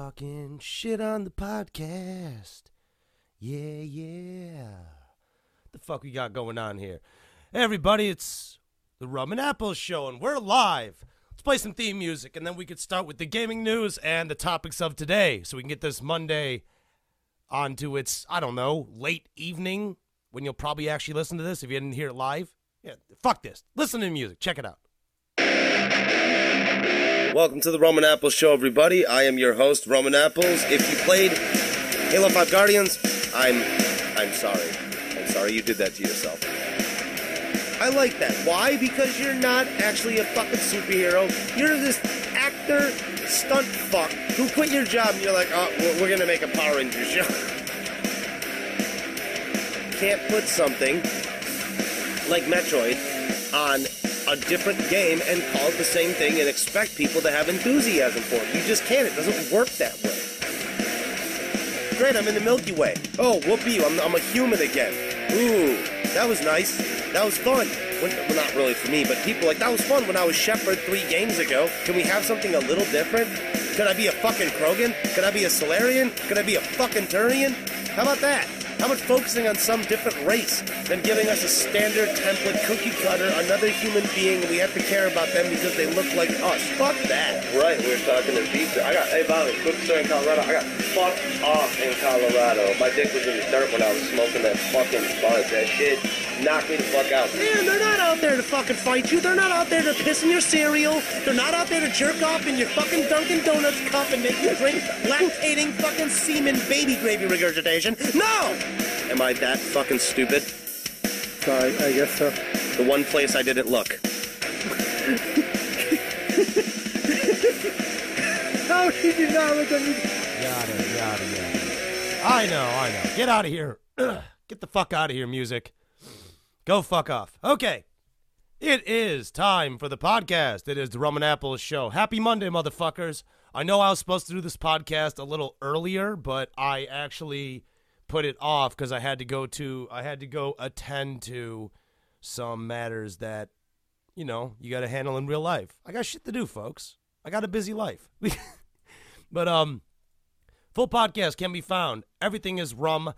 Talking shit on the podcast. Yeah. The fuck we got going on here? Hey everybody, it's the Rum and Apples Show, and we're live. Let's play some theme music, and then we could start with the gaming news and the topics of today, so we can get this Monday onto its, I don't know, late evening, when you'll probably actually listen to this if you didn't hear it live. Yeah, fuck this. Listen to the music. Check it out. Welcome to the Rum and Apples Show, everybody. I am your host, Roman Apples. If you played Halo 5 Guardians, I'm sorry. I'm sorry you did that to yourself. I like that. Why? Because you're not actually a fucking superhero. You're this actor, stunt fuck, who quit your job and you're like, oh, we're gonna make a Power Rangers show. Can't put something like Metroid on a different game and call it the same thing and expect people to have enthusiasm for it. You just can't. It doesn't work that way. Great, I'm in the Milky Way. Oh, whoopee, I'm a human again. Ooh, that was nice. That was fun. Well, not really for me, but people like, that was fun when I was Shepard 3 games ago. Can we have something a little different? Could I be a fucking Krogan? Could I be a Solarian? Could I be a fucking Turian? How about that? How about focusing on some different race than giving us a standard template cookie cutter, another human being, and we have to care about them because they look like us? Fuck that. Right, we were talking to pizza. Hey, Bobby, quick story in Colorado. I got fucked off in Colorado. My dick was in the dirt when I was smoking that fucking bud. That shit knocked me the fuck out. Man, they're not out there to fucking fight you. They're not out there to piss in your cereal. They're not out there to jerk off in your fucking Dunkin' Donuts cup and make you drink lactating fucking semen baby gravy regurgitation. No! Am I that fucking stupid? I guess so. The one place I didn't look. How did you not look at me? Yada. I know. Get out of here. Get the fuck out of here, music. Go fuck off. Okay. It is time for the podcast. It is the Rum and Apples Show. Happy Monday, motherfuckers. I know I was supposed to do this podcast a little earlier, but I actually put it off because I had to go attend to some matters that, you know, you got to handle in real life. I got shit to do, folks. I got a busy life. But full podcast can be found. Everythingisrum.com.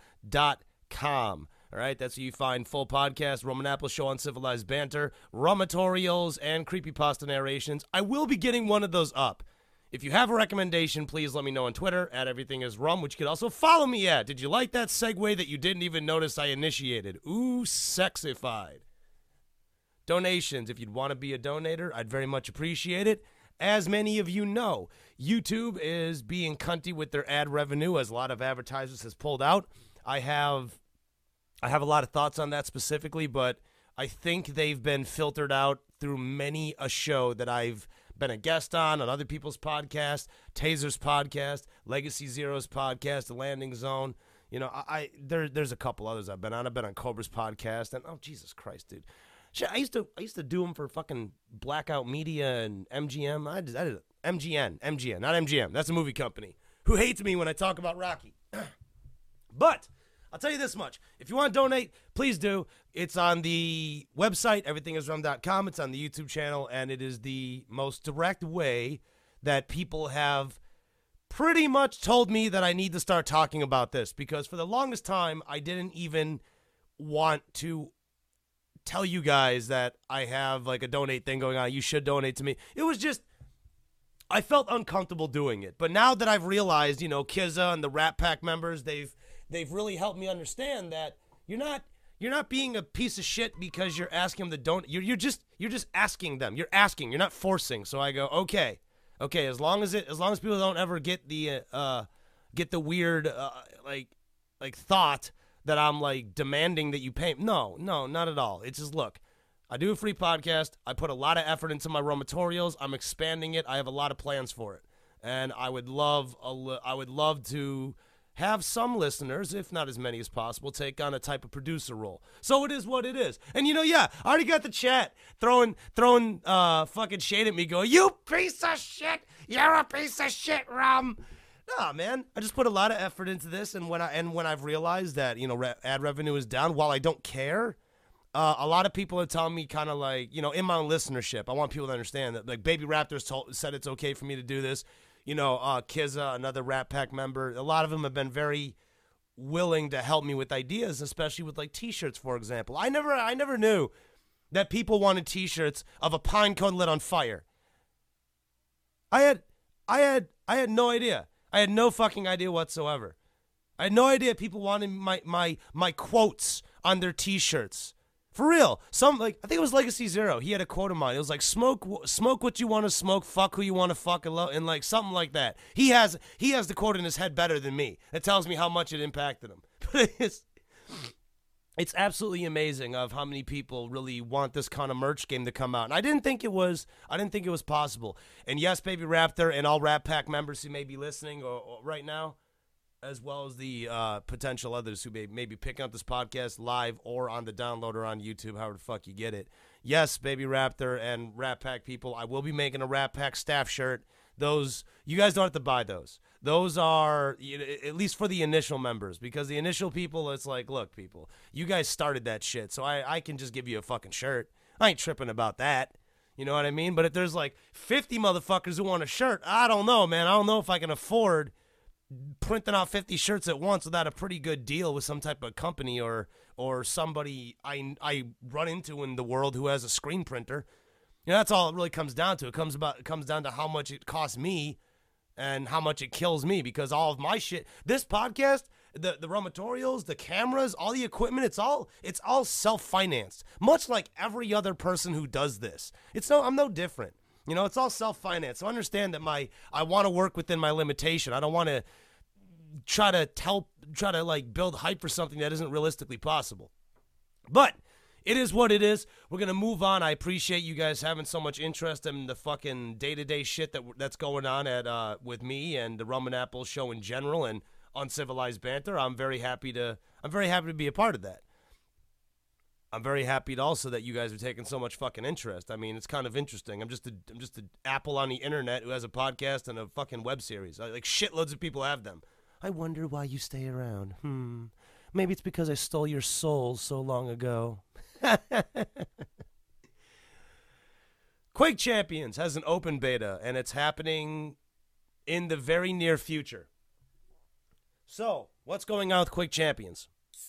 All right, that's where you find full podcast, Rum and Apples Show, Uncivilized Banter, Rumatorials, and Creepypasta narrations. I will be getting one of those up. If you have a recommendation, please let me know on Twitter at EverythingIsRum, which you could also follow me at. Did you like that segue that you didn't even notice I initiated? Ooh, sexified. Donations. If you'd want to be a donator, I'd very much appreciate it. As many of you know, YouTube is being cunty with their ad revenue, as a lot of advertisers has pulled out. I have a lot of thoughts on that specifically, but I think they've been filtered out through many a show that I've been a guest on other people's podcasts, Taser's podcast, Legacy Zero's podcast, The Landing Zone. You know, there's a couple others I've been on. I've been on Cobra's podcast, and oh Jesus Christ, dude, shit, I used to do them for fucking Blackout Media and MGM. I did MGN, not MGM. That's a movie company who hates me when I talk about Rocky. But I'll tell you this much. If you want to donate, please do. It's on the website, everythingisrum.com. It's on the YouTube channel, and it is the most direct way that people have pretty much told me that I need to start talking about this, because for the longest time, I didn't even want to tell you guys that I have like a donate thing going on. You should donate to me. It was just, I felt uncomfortable doing it. But now that I've realized, you know, Kizza and the Rat Pack members, they've really helped me understand that you're not being a piece of shit because you're asking them to donate. You're just asking them. You're asking. You're not forcing. So I go, okay. As long as people don't ever get the weird like thought that I'm like demanding that you pay. No, not at all. It's just, look, I do a free podcast. I put a lot of effort into my Rumatorials. I'm expanding it. I have a lot of plans for it, and I would love to have some listeners, if not as many as possible, take on a type of producer role. So it is what it is. And you know, yeah, I already got the chat throwing fucking shade at me, going, "You piece of shit! You're a piece of shit, Rum." Nah, man, I just put a lot of effort into this, and when I've realized that, you know, ad revenue is down, while I don't care, a lot of people are telling me, kind of like, you know, in my own listenership, I want people to understand that, like, Baby Raptors said it's okay for me to do this. Kizza, another Rat Pack member. A lot of them have been very willing to help me with ideas, especially with like T-shirts, for example. I never knew that people wanted T-shirts of a pine cone lit on fire. I had no idea. I had no fucking idea whatsoever. I had no idea people wanted my quotes on their T-shirts. For real. I think it was Legacy Zero. He had a quote of mine. It was like, smoke what you want to smoke, fuck who you want to fuck, and like something like that. He has the quote in his head better than me. It tells me how much it impacted him. But it's absolutely amazing of how many people really want this kind of merch game to come out. And I didn't think it was possible. And yes, Baby Raptor and all Rat Pack members who may be listening or right now, as well as the potential others who may be picking up this podcast live or on the downloader on YouTube, however the fuck you get it. Yes, Baby Raptor and Rat Pack people, I will be making a Rat Pack staff shirt. Those, you guys don't have to buy those. Those are, at least for the initial members, because the initial people, it's like, look, people, you guys started that shit, so I can just give you a fucking shirt. I ain't tripping about that. You know what I mean? But if there's like 50 motherfuckers who want a shirt, I don't know, man. I don't know if I can afford printing out 50 shirts at once without a pretty good deal with some type of company or somebody I run into in the world who has a screen printer. That's all it really comes down to. It comes down to how much it costs me and how much it kills me, because all of my shit, this podcast, the raw materials, the cameras, all the equipment, it's all self-financed, much like every other person who does this. I'm no different. It's all self-financed. So understand that I want to work within my limitation. I don't want to try to like build hype for something that isn't realistically possible. But it is what it is. We're going to move on. I appreciate you guys having so much interest in the fucking day-to-day shit that's going on with me and the Rum and Apple show in general and Uncivilized Banter. I'm very happy to be a part of that. I'm very happy also that you guys are taking so much fucking interest. I mean, it's kind of interesting. I'm just an Apple on the internet who has a podcast and a fucking web series. Like shitloads of people have them. I wonder why you stay around. Maybe it's because I stole your soul so long ago. Quake Champions has an open beta, and it's happening in the very near future. So, what's going on with Quake Champions?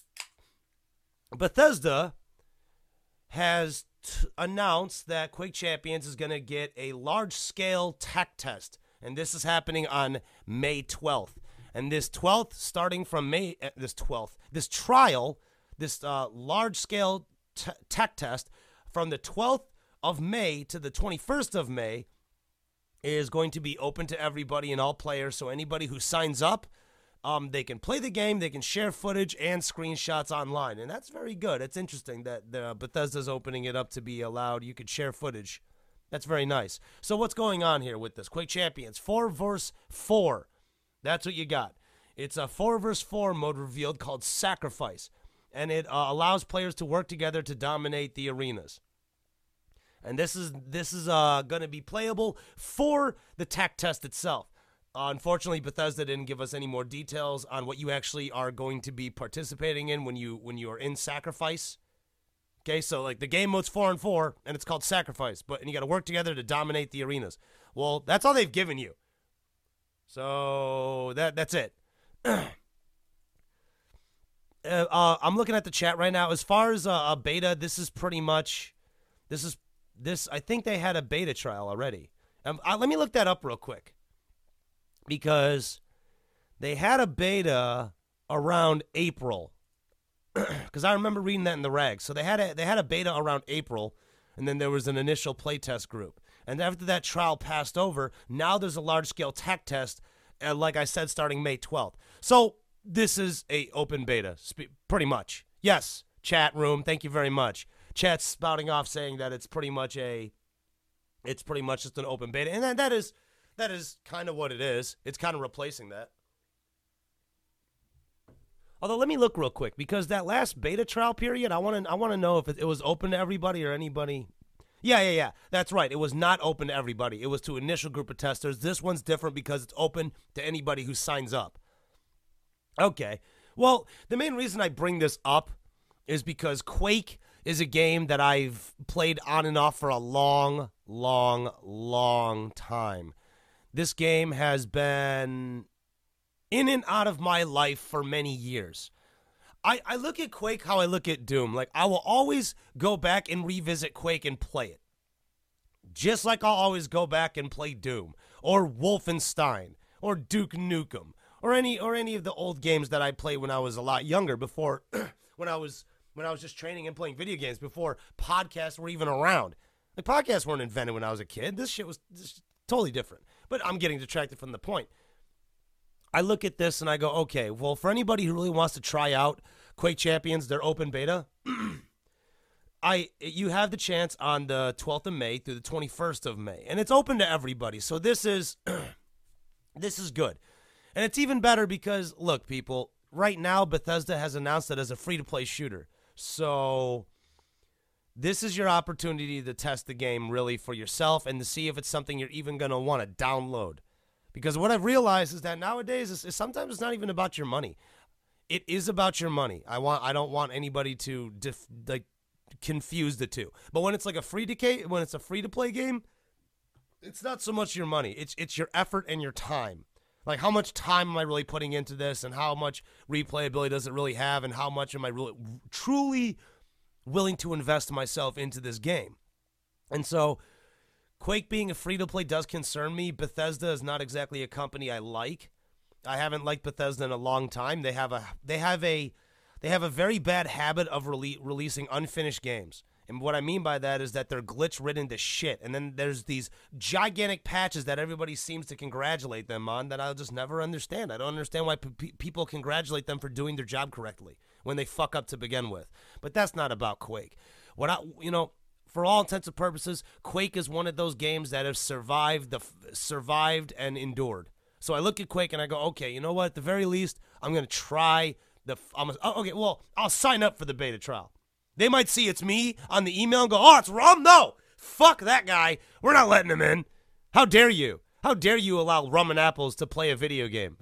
Bethesda has announced that Quake Champions is going to get a large-scale tech test, and this is happening on May 12th. And this 12th, starting from this trial, this large-scale tech test from the 12th of May to the 21st of May is going to be open to everybody and all players. So anybody who signs up, they can play the game, they can share footage and screenshots online. And that's very good. It's interesting that Bethesda's opening it up to be allowed. You could share footage. That's very nice. So what's going on here with this? Quake Champions, 4 vs. 4. That's what you got. It's a 4 vs. 4 mode revealed called Sacrifice. And it allows players to work together to dominate the arenas. And this is going to be playable for the tech test itself. Unfortunately, Bethesda didn't give us any more details on what you actually are going to be participating in when you are in Sacrifice. Okay, so like the game mode's 4 on 4, and it's called Sacrifice, and you got to work together to dominate the arenas. Well, that's all they've given you. So that's it. I'm looking at the chat right now. As far as a beta, this is pretty much this. I think they had a beta trial already. Let me look that up real quick, because they had a beta around April. Because I remember reading that in the rags. So they had a beta around April, and then there was an initial playtest group. And after that trial passed over, now there's a large-scale tech test, like I said, starting May 12th. So this is a open beta, pretty much. Yes, chat room, thank you very much. Chat's spouting off saying that it's pretty much just an open beta, and that is kind of what it is. It's kind of replacing that. Although, let me look real quick, because that last beta trial period, I want to know if it was open to everybody or anybody. Yeah. That's right. It was not open to everybody. It was to an initial group of testers. This one's different because it's open to anybody who signs up. Okay. Well, the main reason I bring this up is because Quake is a game that I've played on and off for a long, long, long time. This game has been in and out of my life for many years. I look at Quake how I look at Doom. Like, I will always go back and revisit Quake and play it. Just like I'll always go back and play Doom or Wolfenstein or Duke Nukem or any of the old games that I played when I was a lot younger, before when I was just training and playing video games, before podcasts were even around. Like, podcasts weren't invented when I was a kid. This shit was totally different. But I'm getting detracted from the point. I look at this and I go, okay, well, for anybody who really wants to try out Quake Champions, their open beta, you have the chance on the 12th of May through the 21st of May, and it's open to everybody. So this is this is good. And it's even better because, look, people, right now Bethesda has announced it as a free-to-play shooter. So this is your opportunity to test the game really for yourself and to see if it's something you're even going to want to download. Because what I've realized is that nowadays is sometimes it's not even about your money. It is about your money. I don't want anybody to confuse the two. But when it's like a free to play game, it's not so much your money. It's your effort and your time. Like, how much time am I really putting into this, and how much replayability does it really have, and how much am I really truly willing to invest myself into this game? And so Quake being a free-to-play does concern me. Bethesda is not exactly a company I like. I haven't liked Bethesda in a long time. They have a very bad habit of releasing unfinished games. And what I mean by that is that they're glitch-ridden to shit. And then there's these gigantic patches that everybody seems to congratulate them on that I'll just never understand. I don't understand why people congratulate them for doing their job correctly when they fuck up to begin with. But that's not about Quake. For all intents and purposes, Quake is one of those games that have survived and endured. So I look at Quake and I go, okay, you know what? At the very least, I'm going to try I'll sign up for the beta trial. They might see it's me on the email and go, oh, it's Rum? No, fuck that guy. We're not letting him in. How dare you? How dare you allow Rum and Apples to play a video game?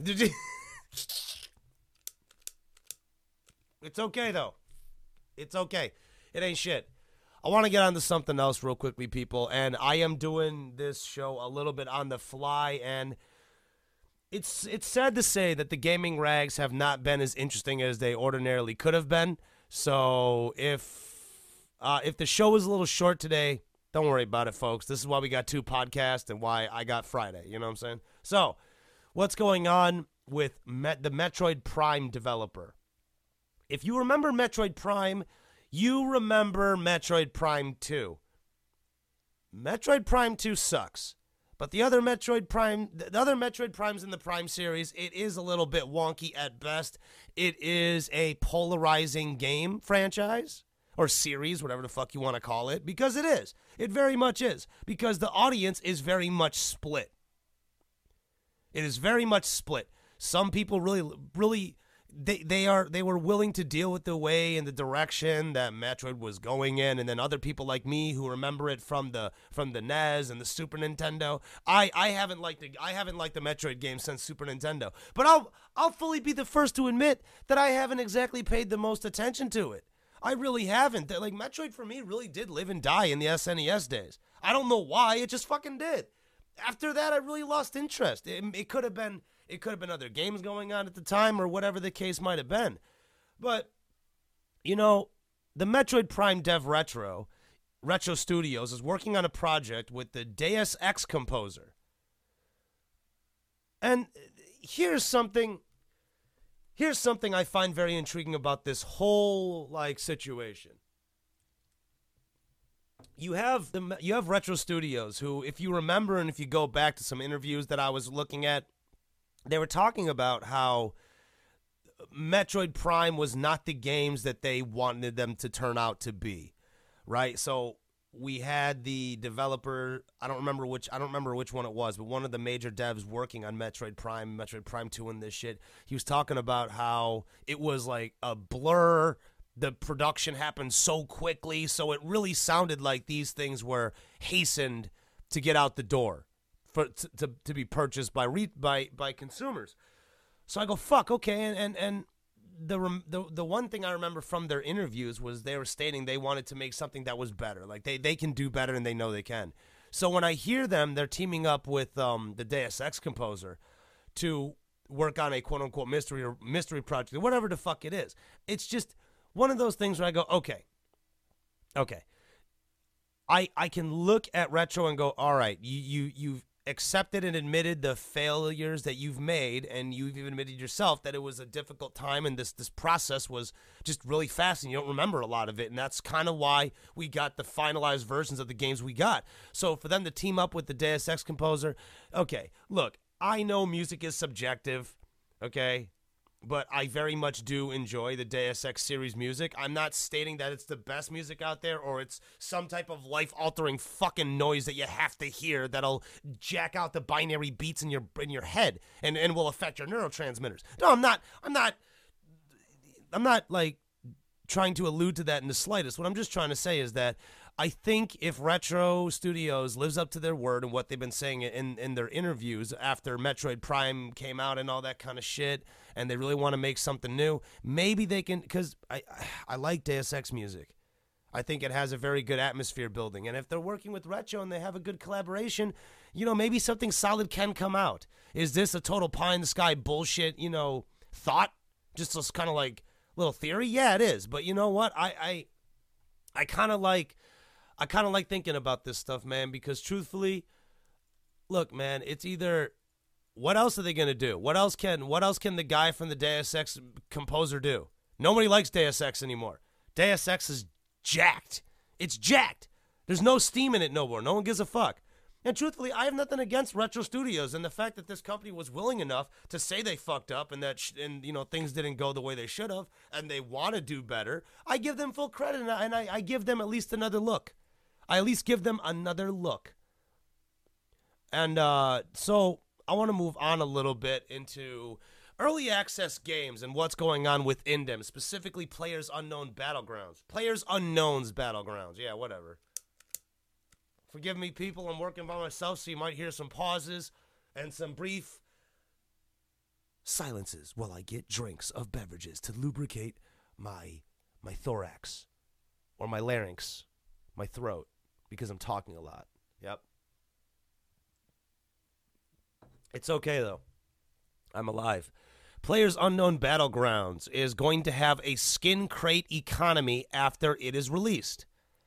It's okay, though. It's okay. It ain't shit. I want to get on to something else real quickly, people, and I am doing this show a little bit on the fly, and it's sad to say that the gaming rags have not been as interesting as they ordinarily could have been. So if the show is a little short today, don't worry about it, folks. This is why we got two podcasts and why I got Friday. You know what I'm saying? So what's going on with the Metroid Prime developer? If you remember Metroid Prime, you remember Metroid Prime 2. Metroid Prime 2 sucks. But the other Metroid Primes in the Prime series, it is a little bit wonky at best. It is a polarizing game franchise or series, whatever the fuck you want to call it, because it is. It very much is, because the audience is very much split. It is very much split. Some people really they were willing to deal with the way and the direction that Metroid was going in, and then other people like me who remember it from the NES and the Super Nintendo. I haven't liked the Metroid game since Super Nintendo, but I'll fully be the first to admit that I haven't exactly paid the most attention to it. I really haven't. Like, Metroid for me really did live and die in the SNES days. I don't know why, it just fucking did. After that, I really lost interest. It could have been other games going on at the time or whatever the case might have been. But, the Metroid Prime dev Retro Studios is working on a project with the Deus Ex composer. And here's something I find very intriguing about this whole situation. You have Retro Studios who, if you remember and if you go back to some interviews that I was looking at, they were talking about how Metroid Prime was not the games that they wanted them to turn out to be, right? So we had the developer, I don't remember which one it was, but one of the major devs working on Metroid Prime 2 and this shit, he was talking about how it was like a blur. The production happened so quickly, so it really sounded like these things were hastened to get out the door. To be purchased by consumers. So I go, fuck, okay, and the one thing I remember from their interviews was they were stating they wanted to make something that was better. Like they can do better and they know they can. So when I hear them, they're teaming up with the Deus Ex composer to work on a quote-unquote mystery project, or whatever the fuck it is. It's just one of those things where I go, okay. I can look at Retro and go, all right, you've accepted and admitted the failures that you've made, and you've even admitted yourself that it was a difficult time, and this process was just really fast, and you don't remember a lot of it, and that's kind of why we got the finalized versions of the games we got. So for them to team up with the Deus Ex composer, okay, look, I know music is subjective, okay, but I very much do enjoy the Deus Ex series music. I'm not stating that it's the best music out there or it's some type of life-altering fucking noise that you have to hear that'll jack out the binary beats in your head and will affect your neurotransmitters. No, I'm not like trying to allude to that in the slightest. What I'm just trying to say is that I think if Retro Studios lives up to their word and what they've been saying in their interviews after Metroid Prime came out and all that kind of shit, and they really want to make something new, maybe they can, because I like Deus Ex music. I think it has a very good atmosphere building. And if they're working with Retro and they have a good collaboration, maybe something solid can come out. Is this a total pie-in-the-sky bullshit, thought? Just this kind of like little theory? Yeah, it is. But you know what? I kind of like thinking about this stuff, man, because truthfully, look, man, it's either what else are they going to do? What else can the guy from the Deus Ex composer do? Nobody likes Deus Ex anymore. Deus Ex is jacked. It's jacked. There's no steam in it no more. No one gives a fuck. And truthfully, I have nothing against Retro Studios and the fact that this company was willing enough to say they fucked up and that things didn't go the way they should have and they want to do better. I give them full credit and I give them at least another look. I at least give them another look. And so I want to move on a little bit into early access games and what's going on within them, specifically Players Unknown Battlegrounds. Players Unknown's Battlegrounds. Yeah, whatever. Forgive me, people. I'm working by myself, so you might hear some pauses and some brief silences while I get drinks of beverages to lubricate my thorax or my larynx, my throat, because I'm talking a lot. Yep. It's okay, though. I'm alive. Players Unknown Battlegrounds is going to have a skin crate economy after it is released.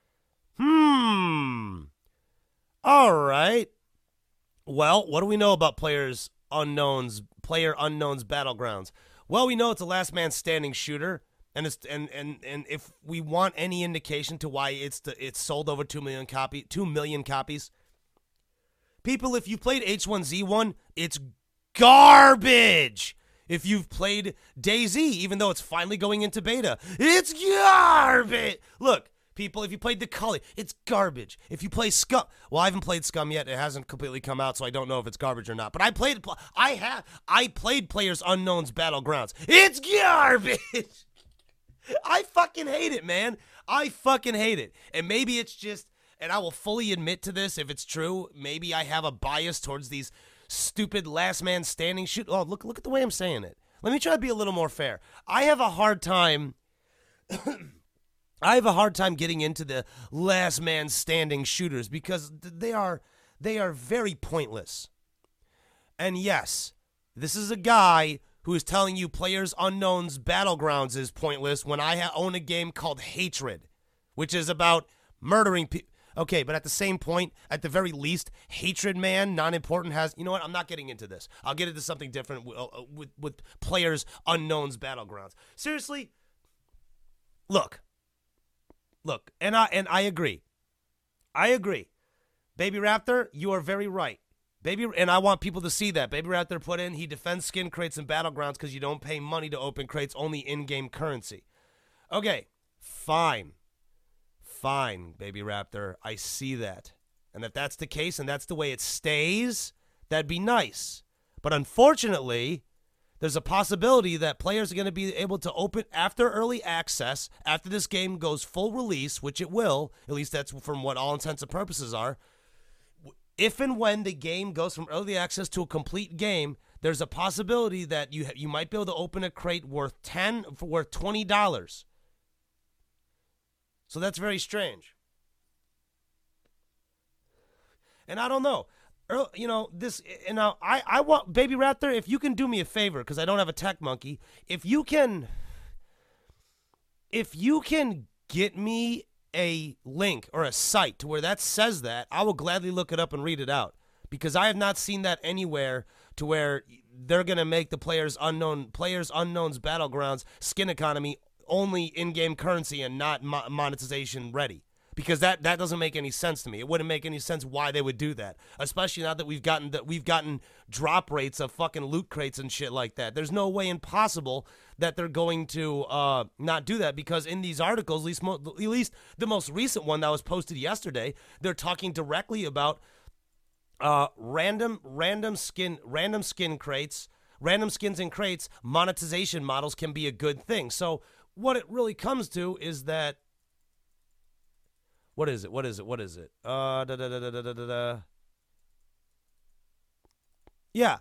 All right. Well, what do we know about Player Unknown's Battlegrounds? Well, we know it's a last man standing shooter, and if we want any indication to why it's sold over 2 million copies. People, if you played H1Z1, it's garbage. If you've played DayZ, even though it's finally going into beta, it's garbage. Look, people, if you played The Cully, it's garbage. If you play Scum, well, I haven't played Scum yet. It hasn't completely come out, so I don't know if it's garbage or not. But I played Players Unknown's Battlegrounds. It's garbage. I fucking hate it, man. I fucking hate it. And maybe it's just, and I will fully admit to this if it's true, maybe I have a bias towards these stupid last man standing shoot. Oh, look at the way I'm saying it. Let me try to be a little more fair. I have a hard time getting into the last man standing shooters because they are very pointless. And yes, this is a guy who is telling you Players Unknown's Battlegrounds is pointless when I own a game called Hatred, which is about murdering people. Okay, but at the same point, at the very least, Hatred Man, non-important, has... You know what? I'm not getting into this. I'll get into something different with Players Unknown's Battlegrounds. Seriously, look, and I agree. Baby Raptor, you are very right. And I want people to see that. Baby Raptor put in, he defends skin crates and Battlegrounds because you don't pay money to open crates, only in-game currency. Okay, fine, Baby Raptor, I see that. And if that's the case and that's the way it stays, that'd be nice. But unfortunately, there's a possibility that players are going to be able to open after early access, after this game goes full release, which it will, at least that's from what all intents and purposes are. If and when the game goes from early access to a complete game, there's a possibility that you might be able to open a crate worth $20. So that's very strange. And I don't know. You know, this, and now I want, Baby Raptor, if you can do me a favor, because I don't have a tech monkey, if you can get me a link or a site to where that says that, I will gladly look it up and read it out, because I have not seen that anywhere to where they're going to make the Players Unknown's Battlegrounds skin economy only in-game currency and not monetization ready. Because that doesn't make any sense to me. It wouldn't make any sense why they would do that, especially now that we've gotten drop rates of fucking loot crates and shit like that. There's no way impossible that they're going to not do that, because in these articles, at least the most recent one that was posted yesterday, they're talking directly about random skins and crates. Monetization models can be a good thing. So what it really comes to is that. What is it? Yeah.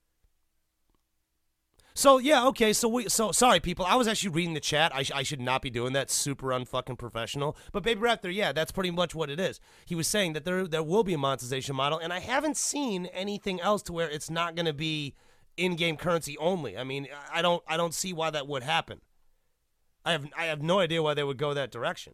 So, yeah, okay, so sorry, people. I was actually reading the chat. I should not be doing that. Super unfucking professional. But Baby Raptor, yeah, that's pretty much what it is. He was saying that there will be a monetization model, and I haven't seen anything else to where it's not going to be in-game currency only. I mean, I don't see why that would happen. I have no idea why they would go that direction.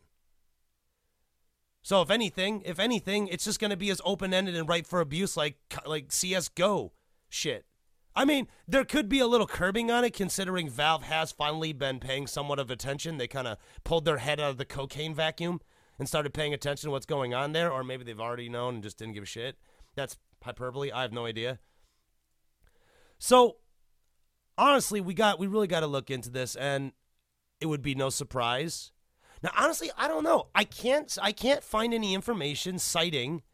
So if anything, it's just going to be as open-ended and ripe for abuse like CSGO shit. I mean, there could be a little curbing on it, considering Valve has finally been paying somewhat of attention. They kind of pulled their head out of the cocaine vacuum and started paying attention to what's going on there, or maybe they've already known and just didn't give a shit. That's hyperbole. I have no idea. So, honestly, we really got to look into this, and it would be no surprise. Now, honestly, I don't know. I can't find any information citing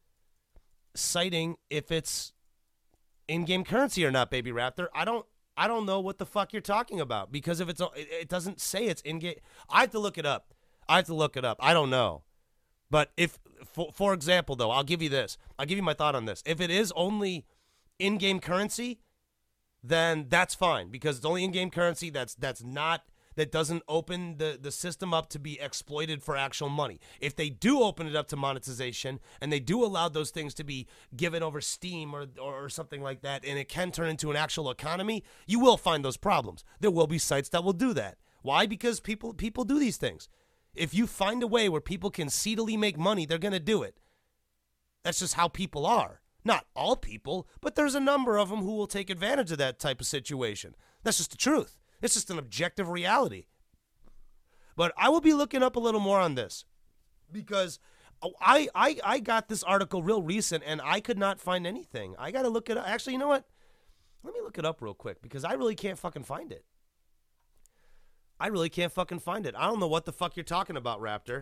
if it's in-game currency or not, Baby Raptor. I don't know what the fuck you're talking about, because if it doesn't say it's in-game. I have to look it up. I don't know. But if, for example, though, I'll give you this. I'll give you my thought on this. If it is only in-game currency, then that's fine, because it's only in-game currency that doesn't open the system up to be exploited for actual money. If they do open it up to monetization and they do allow those things to be given over Steam or something like that, and it can turn into an actual economy, you will find those problems. There will be sites that will do that. Why? Because people do these things. If you find a way where people can seedily make money, they're going to do it. That's just how people are. Not all people, but there's a number of them who will take advantage of that type of situation. That's just the truth. It's just an objective reality. But I will be looking up a little more on this, because I got this article real recent and I could not find anything. I got to look it up. Actually, you know what? Let me look it up real quick, because I really can't fucking find it. I don't know what the fuck you're talking about, Raptor.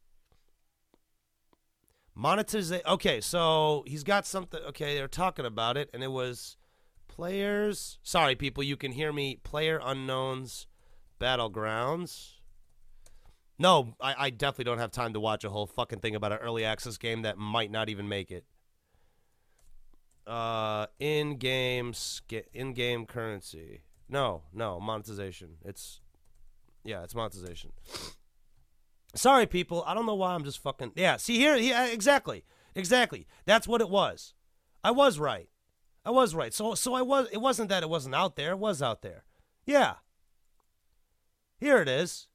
Monetization. Okay, so he's got something. Okay, they're talking about it, and it was Players. Sorry, people, you can hear me. PlayerUnknown's Battlegrounds. No, I definitely don't have time to watch a whole fucking thing about an early access game that might not even make it. In-game currency. No, monetization. It's monetization. Sorry, people. I don't know why I'm just fucking. Yeah, see here. Yeah, exactly. That's what it was. I was right. So it wasn't that it wasn't out there. It was out there. Yeah. Here it is.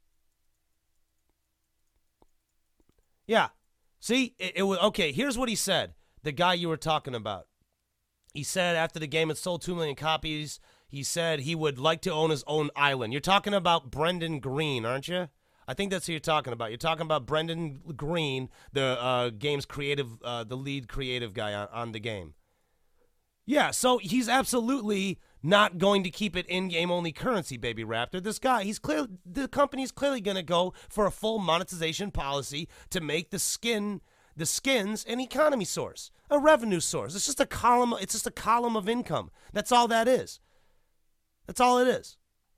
Yeah. See, it was okay. Here's what he said. The guy you were talking about. He said after the game had sold 2 million copies, he said he would like to own his own island. You're talking about Brendan Green, aren't you? I think that's who you're talking about. You're talking about Brendan Green, the game's creative, the lead creative guy on the game. Yeah, so he's absolutely not going to keep it in-game only currency, Baby Raptor. This guy, the company's clearly going to go for a full monetization policy to make the skins an economy source, a revenue source. It's just a column of income. That's all that is. That's all it is.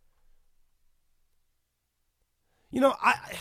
You know,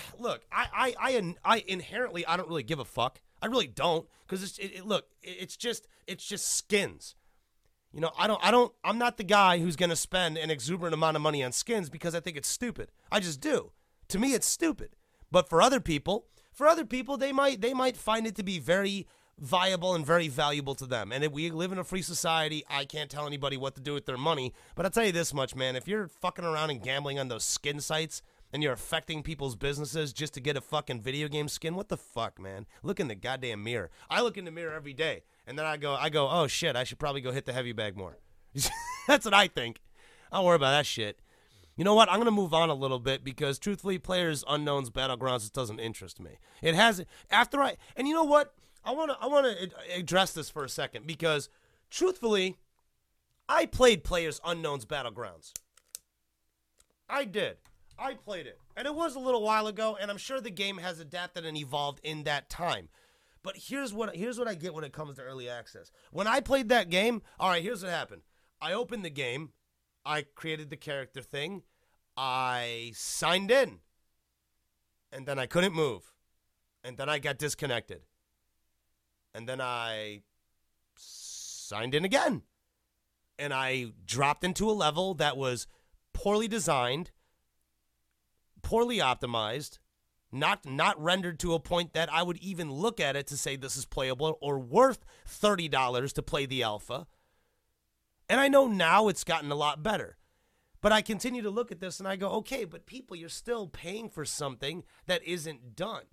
I inherently, I don't really give a fuck. I really don't, because it's just skins. You know, I'm not the guy who's going to spend an exuberant amount of money on skins because I think it's stupid. I just do. To me, it's stupid. But for other people, they might find it to be very viable and very valuable to them. And if we live in a free society, I can't tell anybody what to do with their money. But I'll tell you this much, man. If you're fucking around and gambling on those skin sites and you're affecting people's businesses just to get a fucking video game skin, what the fuck, man? Look in the goddamn mirror. I look in the mirror every day, and then I go, oh, shit, I should probably go hit the heavy bag more. That's what I think. I don't worry about that shit. You know what? I'm going to move on a little bit because, truthfully, Players Unknown's Battlegrounds just doesn't interest me. It has, and you know what? I want to address this for a second because, truthfully, I played Players Unknown's Battlegrounds. I did. I played it. And it was a little while ago, and I'm sure the game has adapted and evolved in that time. But here's what I get when it comes to early access. When I played that game, all right, here's what happened. I opened the game. I created the character thing. I signed in. And then I couldn't move. And then I got disconnected. And then I signed in again. And I dropped into a level that was poorly designed, poorly optimized, not rendered to a point that I would even look at it to say this is playable or worth $30 to play the alpha. And I know now it's gotten a lot better. But I continue to look at this and I go, okay, but people, you're still paying for something that isn't done.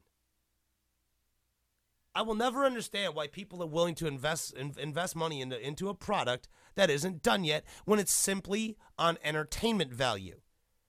I will never understand why people are willing to invest money into a product that isn't done yet when it's simply on entertainment value.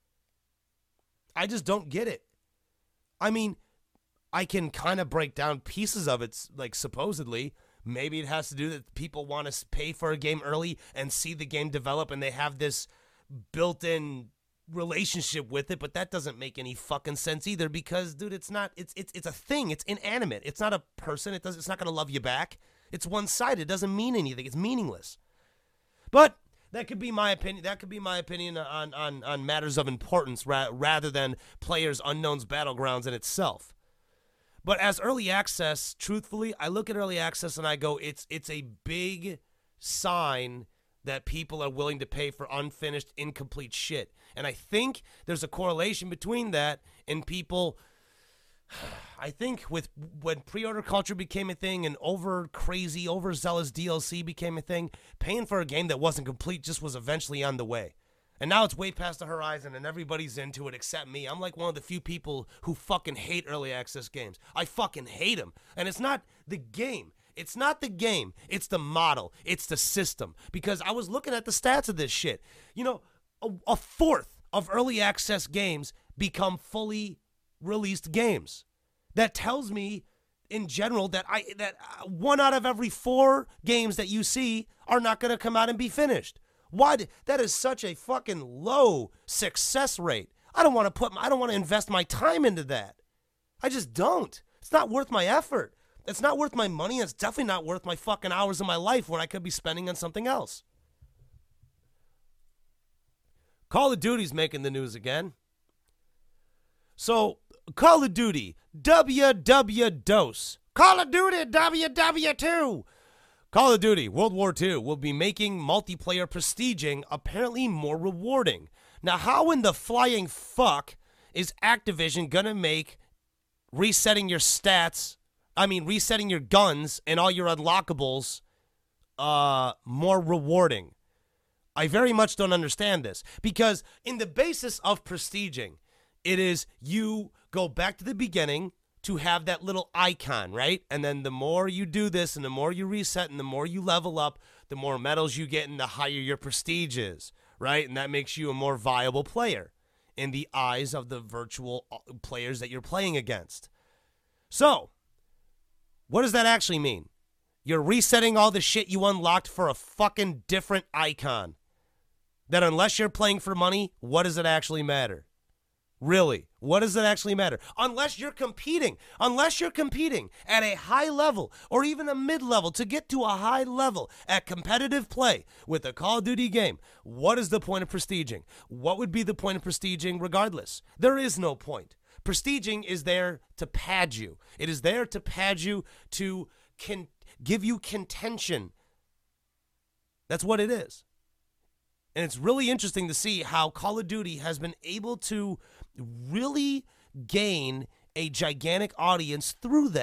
I just don't get it. I mean, I can kind of break down pieces of it, like supposedly. Maybe it has to do that people want to pay for a game early and see the game develop and they have this built-in relationship with it, but that doesn't make any fucking sense either because, dude, it's a thing. It's inanimate. It's not a person. It's not going to love you back. It's one-sided. It doesn't mean anything. It's meaningless. But that could be my opinion. That could be my opinion on matters of importance rather than Players Unknown's Battlegrounds in itself. But as early access, truthfully, I look at early access and I go, it's a big sign that people are willing to pay for unfinished, incomplete shit. And I think there's a correlation between that and people. I think when pre-order culture became a thing and overzealous DLC became a thing, paying for a game that wasn't complete just was eventually on the way. And now it's way past the horizon and everybody's into it except me. I'm like one of the few people who fucking hate early access games. I fucking hate them. And it's not the game. It's not the game. It's the model. It's the system. Because I was looking at the stats of this shit. You know, a fourth of early access games become fully released games. That tells me in general that one out of every 4 games that you see are not going to come out and be finished. Why? That is such a fucking low success rate. I don't want to invest my time into that. I just don't. It's not worth my effort. It's not worth my money. It's definitely not worth my fucking hours of my life where I could be spending on something else. Call of Duty's making the news again. So, Call of Duty, WW2. Call of Duty, WW2. Call of Duty World War II will be making multiplayer prestiging apparently more rewarding. Now, how in the flying fuck is Activision gonna make resetting your guns and all your unlockables more rewarding? I very much don't understand this. Because in the basis of prestiging, it is you go back to the beginning to have that little icon, right? And then the more you do this and the more you reset and the more you level up, the more medals you get and the higher your prestige is, right? And that makes you a more viable player in the eyes of the virtual players that you're playing against. So, what does that actually mean? You're resetting all the shit you unlocked for a fucking different icon. That unless you're playing for money, what does it actually matter? Really, what does it actually matter? Unless you're competing at a high level or even a mid-level to get to a high level at competitive play with a Call of Duty game, what is the point of prestiging? What would be the point of prestiging regardless? There is no point. Prestiging is there to pad you. It is there to pad you to give you contention. That's what it is. And it's really interesting to see how Call of Duty has been able to really gain a gigantic audience through that.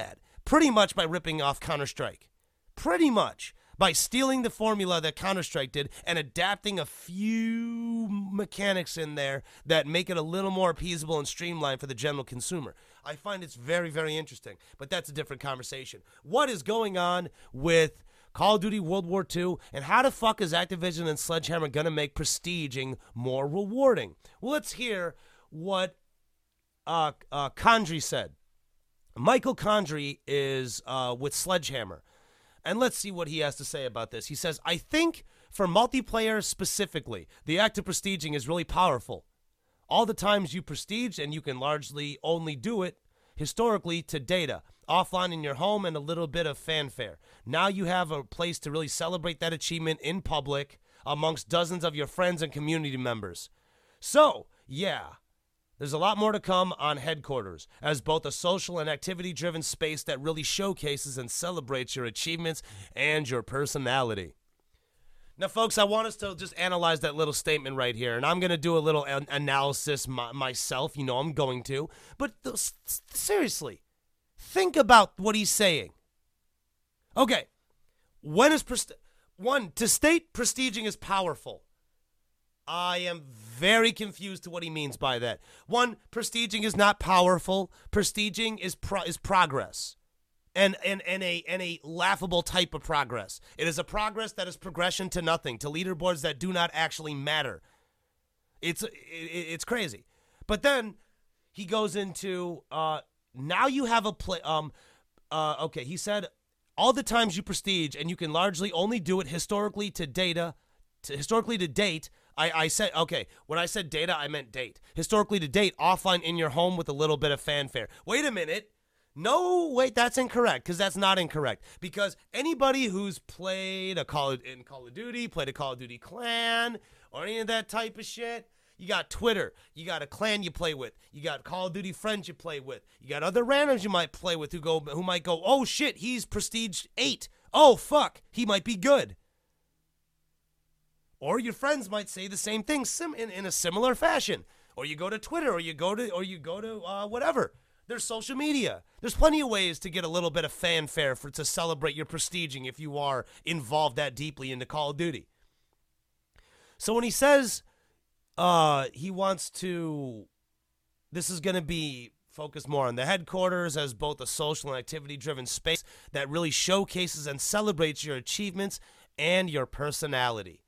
pretty much by ripping off Counter-Strike. Pretty much by stealing the formula that Counter-Strike did and adapting a few mechanics in there that make it a little more appeasable and streamlined for the general consumer. I find it's very, very interesting, but that's a different conversation. What is going on with Call of Duty World War II, and how the fuck is Activision and Sledgehammer going to make prestiging more rewarding? Well, let's hear what Condrey said. Michael Condrey is with Sledgehammer. And let's see what he has to say about this. He says, I think for multiplayer specifically, the act of prestiging is really powerful. All the times you prestige, and you can largely only do it historically to data, offline in your home and a little bit of fanfare. Now you have a place to really celebrate that achievement in public amongst dozens of your friends and community members. So, yeah. There's a lot more to come on Headquarters as both a social and activity-driven space that really showcases and celebrates your achievements and your personality. Now, folks, I want us to just analyze that little statement right here, and I'm going to do a little analysis myself. You know I'm going to. But seriously, think about what he's saying. Okay, to state prestiging is powerful. I am very confused to what he means by that. One, prestiging is not powerful. Prestiging is progress, and a laughable type of progress. It is a progress that is progression to nothing, to leaderboards that do not actually matter. It's crazy. But then he goes into now you have a play. Okay, he said all the times you prestige, and you can largely only do it historically to date. I said, okay, when I said data, I meant date. Historically to date, offline in your home with a little bit of fanfare. Wait a minute. No, wait, that's incorrect, because that's not incorrect. Because anybody who's played Call of Duty, played a Call of Duty clan, or any of that type of shit, you got Twitter, you got a clan you play with, you got Call of Duty friends you play with, you got other randoms you might play with who might go, oh shit, he's prestige 8. Oh fuck, he might be good. Or your friends might say the same thing in a similar fashion. Or you go to Twitter, or you go to whatever. There's social media. There's plenty of ways to get a little bit of fanfare to celebrate your prestiging if you are involved that deeply into Call of Duty. So when he says he wants to, this is going to be focused more on the Headquarters as both a social and activity-driven space that really showcases and celebrates your achievements and your personality.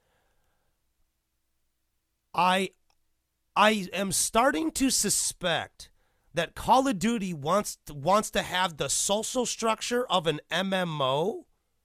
I am starting to suspect that Call of Duty wants to have the social structure of an MMO,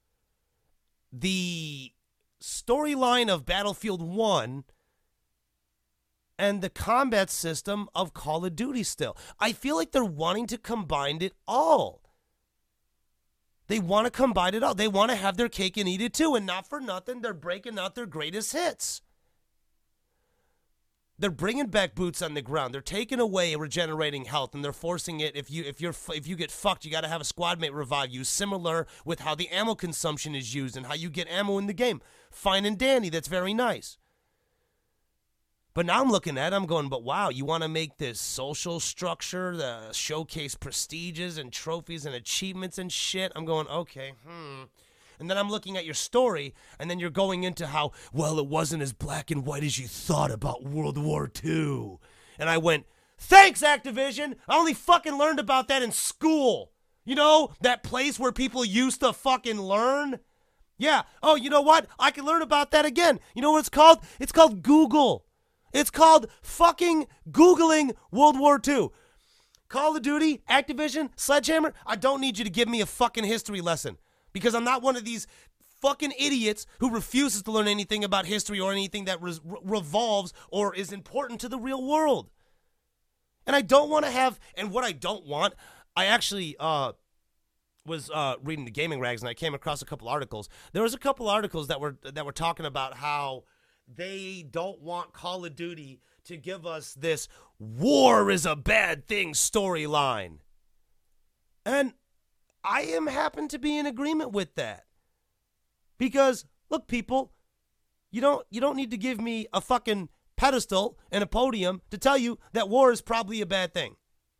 the storyline of Battlefield 1, and the combat system of Call of Duty still. I feel like they're wanting to combine it all. They want to combine it all. They want to have their cake and eat it too, and not for nothing, they're breaking out their greatest hits. They're bringing back boots on the ground. They're taking away regenerating health, and they're forcing it. If you get fucked, you got to have a squad mate revive you. Similar with how the ammo consumption is used and how you get ammo in the game. Fine and dandy. That's very nice. But now I'm looking at it, I'm going, but wow, you want to make this social structure, the showcase prestiges and trophies and achievements and shit? I'm going, okay, And then I'm looking at your story, and then you're going into how, well, it wasn't as black and white as you thought about World War II. And I went, thanks, Activision. I only fucking learned about that in school. You know, that place where people used to fucking learn? Yeah. Oh, you know what? I can learn about that again. You know what it's called? It's called Google. It's called fucking Googling World War II. Call of Duty, Activision, Sledgehammer, I don't need you to give me a fucking history lesson. Because I'm not one of these fucking idiots who refuses to learn anything about history or anything that revolves or is important to the real world. And I don't want to have, and what I don't want, I actually was reading the Gaming Rags, and I came across a couple articles. There was a couple articles that were talking about how they don't want Call of Duty to give us this war is a bad thing storyline. And I happen to be in agreement with that. Because, look, people, you don't need to give me a fucking pedestal and a podium to tell you that war is probably a bad thing.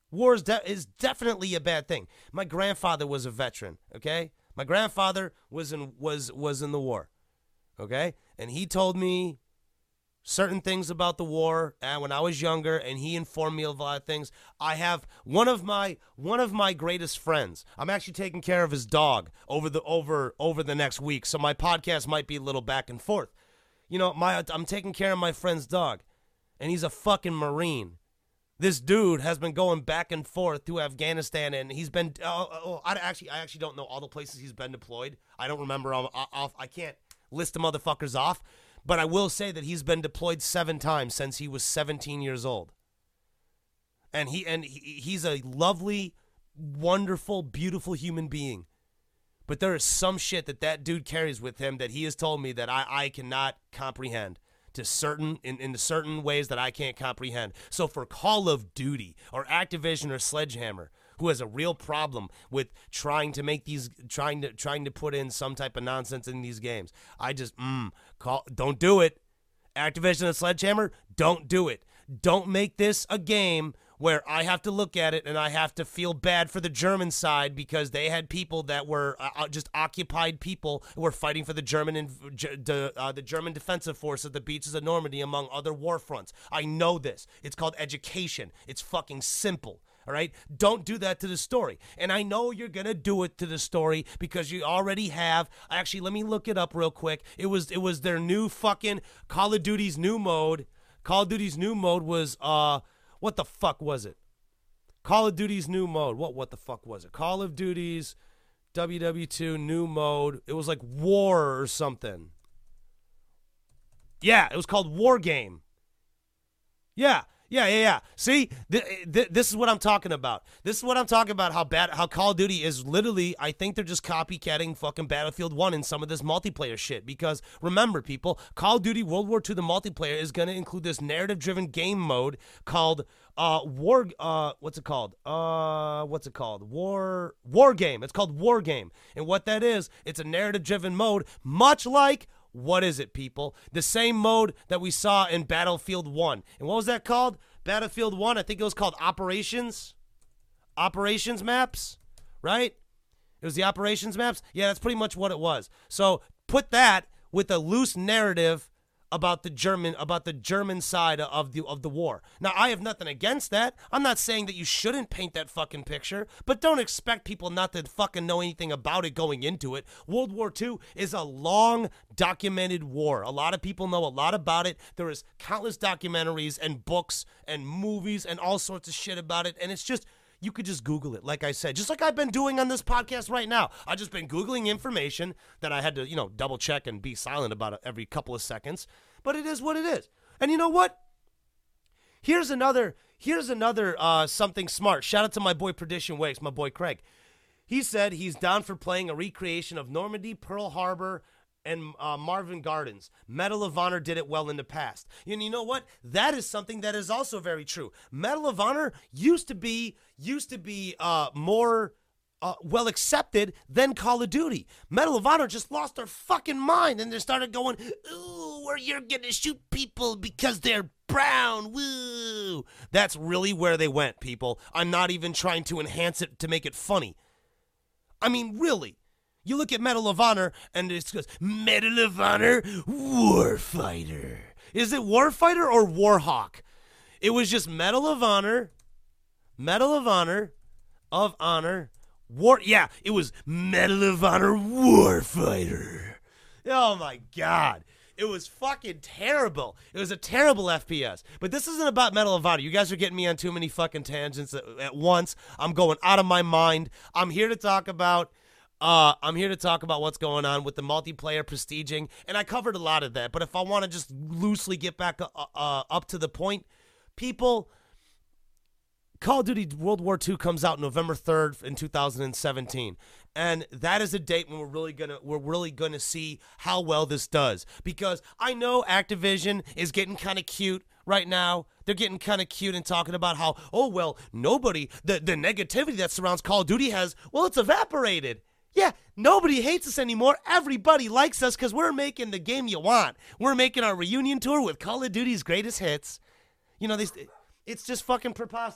War is definitely a bad thing. My grandfather was a veteran, okay? My grandfather was in the war, okay? And he told me certain things about the war when I was younger, and he informed me of a lot of things. I have one of my greatest friends. I'm actually taking care of his dog over the next week, so my podcast might be a little back and forth. You know, I'm taking care of my friend's dog, and he's a fucking Marine. This dude has been going back and forth to Afghanistan, and he's been. I actually don't know all the places he's been deployed. I don't remember. I can't list the motherfuckers off, but I will say that he's been deployed 7 times since he was 17 years old. And he's a lovely, wonderful, beautiful human being. But there is some shit that dude carries with him that he has told me that I cannot comprehend. In certain ways that I can't comprehend. So for Call of Duty or Activision or Sledgehammer, who has a real problem with trying to put in some type of nonsense in these games, I just don't do it. Activision and Sledgehammer, don't do it. Don't make this a game where I have to look at it and I have to feel bad for the German side because they had people that were just occupied people who were fighting for the German defensive force at the beaches of Normandy, among other war fronts. I know this. It's called education. It's fucking simple. All right? Don't do that to the story. And I know you're going to do it to the story because you already have. Actually, let me look it up real quick. It was their new fucking Call of Duty's new mode. Call of Duty's new mode was what the fuck was it? Call of Duty's new mode. What the fuck was it? Call of Duty's WW2 new mode. It was like War or something. Yeah, it was called War Game. Yeah. See, this is what I'm talking about. This is what I'm talking about, how Call of Duty is literally, I think they're just copycatting fucking Battlefield 1 in some of this multiplayer shit. Because remember, people, Call of Duty World War II, the multiplayer, is going to include this narrative-driven game mode called War Game. It's called War Game. And what that is, it's a narrative-driven mode, much like, what is it, people? The same mode that we saw in Battlefield 1. And what was that called? Battlefield 1, I think it was called Operations Maps, right? It was the Operations Maps? Yeah, that's pretty much what it was. So put that with a loose narrative about the German side of the war. Now, I have nothing against that. I'm not saying that you shouldn't paint that fucking picture, but don't expect people not to fucking know anything about it going into it. World War II is a long documented war. A lot of people know a lot about it. There is countless documentaries and books and movies and all sorts of shit about it, and it's just, you could just Google it, like I said. Just like I've been doing on this podcast right now. I've just been Googling information that I had to, double check and be silent about it every couple of seconds. But it is what it is. And you know what? Here's another something smart. Shout out to my boy Perdition Wakes, my boy Craig. He said he's down for playing a recreation of Normandy, Pearl Harbor, and Marvin Gardens. Medal of Honor did it well in the past. And you know what? That is something that is also very true. Medal of Honor used to be more well accepted than Call of Duty. Medal of Honor just lost their fucking mind and they started going, ooh, where you're gonna shoot people because they're brown, woo. That's really where they went, people. I'm not even trying to enhance it to make it funny. I mean, really. You look at Medal of Honor, and it goes, Medal of Honor, Warfighter. Is it Warfighter or Warhawk? It was just Medal of Honor, War. Yeah, it was Medal of Honor, Warfighter. Oh my God. It was fucking terrible. It was a terrible FPS. But this isn't about Medal of Honor. You guys are getting me on too many fucking tangents at once. I'm going out of my mind. I'm here to talk about what's going on with the multiplayer prestiging, and I covered a lot of that. But if I want to just loosely get back up to the point, people, Call of Duty World War II comes out November 3rd in 2017, and that is a date when we're really gonna see how well this does. Because I know Activision is getting kind of cute right now. They're getting kind of cute and talking about how, oh well, the negativity that surrounds Call of Duty it's evaporated. Yeah, nobody hates us anymore. Everybody likes us because we're making the game you want. We're making our reunion tour with Call of Duty's greatest hits. It's just fucking preposterous.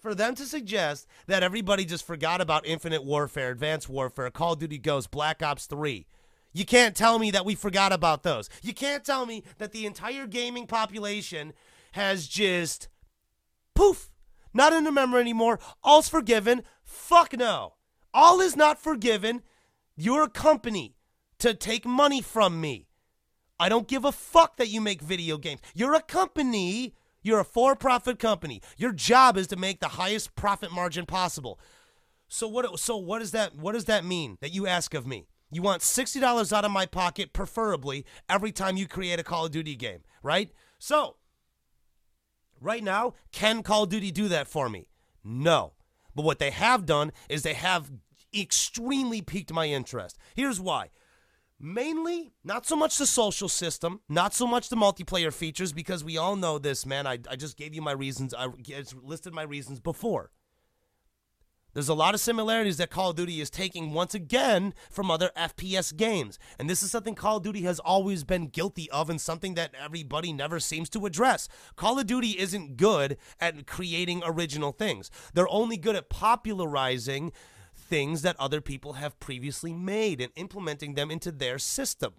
For them to suggest that everybody just forgot about Infinite Warfare, Advanced Warfare, Call of Duty Ghosts, Black Ops 3. You can't tell me that we forgot about those. You can't tell me that the entire gaming population has just, poof, not in the memory anymore. All's forgiven. Fuck no. All is not forgiven. You're a company to take money from me. I don't give a fuck that you make video games. You're a company. You're a for-profit company. Your job is to make the highest profit margin possible. So what does that mean that you ask of me? You want $60 out of my pocket, preferably, every time you create a Call of Duty game, right? So, right now, can Call of Duty do that for me? No. But what they have done is they have extremely piqued my interest. Here's why. Mainly, not so much the social system, not so much the multiplayer features, because we all know this, man. I just gave you my reasons. I listed my reasons before. There's a lot of similarities that Call of Duty is taking once again from other FPS games. And this is something Call of Duty has always been guilty of and something that everybody never seems to address. Call of Duty isn't good at creating original things. They're only good at popularizing things that other people have previously made and implementing them into their system.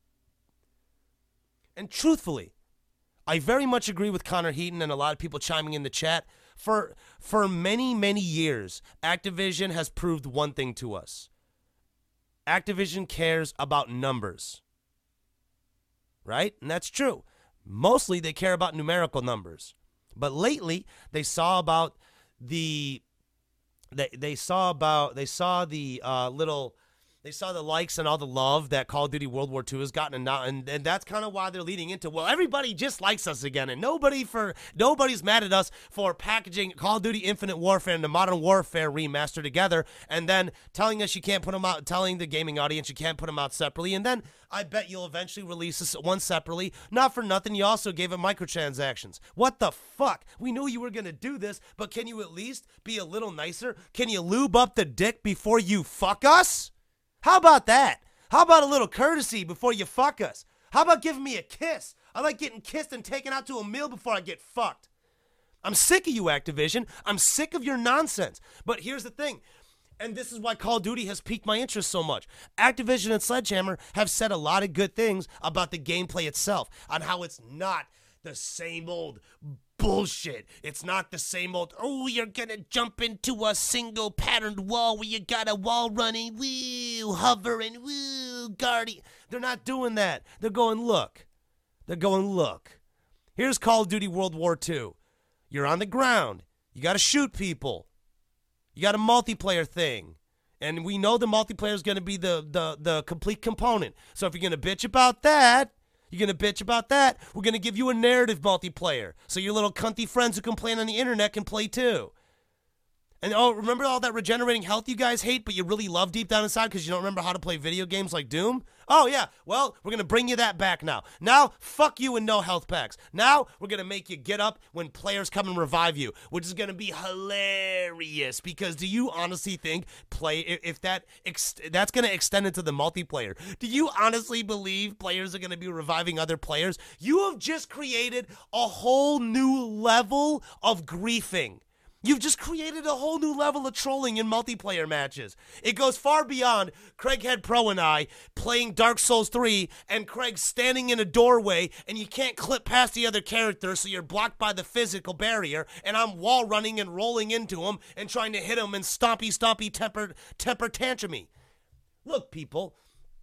And truthfully, I very much agree with Connor Heaton and a lot of people chiming in the chat. For many, many years, Activision has proved one thing to us. Activision cares about numbers. Right? And that's true. Mostly they care about numerical numbers. But lately, they saw about the They saw the likes and all the love that Call of Duty World War II has gotten, and that's kind of why they're leading into, well, everybody just likes us again, and nobody's mad at us for packaging Call of Duty Infinite Warfare and the Modern Warfare remaster together, and then telling us you can't put them out, telling the gaming audience you can't put them out separately, and then I bet you'll eventually release this one separately. Not for nothing, you also gave it microtransactions. What the fuck? We knew you were going to do this, but can you at least be a little nicer? Can you lube up the dick before you fuck us? How about that? How about a little courtesy before you fuck us? How about giving me a kiss? I like getting kissed and taken out to a meal before I get fucked. I'm sick of you, Activision. I'm sick of your nonsense. But here's the thing, and this is why Call of Duty has piqued my interest so much. Activision and Sledgehammer have said a lot of good things about the gameplay itself, on how it's not the same old bullshit. It's not the same old, oh, you're gonna jump into a single patterned wall where you got a wall running, woo, hovering, woo, guarding. They're not doing that. They're going, look. Here's Call of Duty World War II. You're on the ground. You gotta shoot people. You got a multiplayer thing. And we know the multiplayer is gonna be the complete component. So if you're gonna bitch about that, we're going to give you a narrative multiplayer so your little cunty friends who complain on the internet can play too. And oh, remember all that regenerating health you guys hate, but you really love deep down inside because you don't remember how to play video games like Doom? Oh, yeah. Well, we're going to bring you that back now. Now, fuck you and no health packs. Now, we're going to make you get up when players come and revive you, which is going to be hilarious because do you honestly think if that's going to extend into the multiplayer? Do you honestly believe players are going to be reviving other players? You have just created a whole new level of griefing. You've just created a whole new level of trolling in multiplayer matches. It goes far beyond Craighead Pro and I playing Dark Souls 3 and Craig standing in a doorway and you can't clip past the other character so you're blocked by the physical barrier and I'm wall running and rolling into him and trying to hit him and stompy temper tantrumy. Look, people,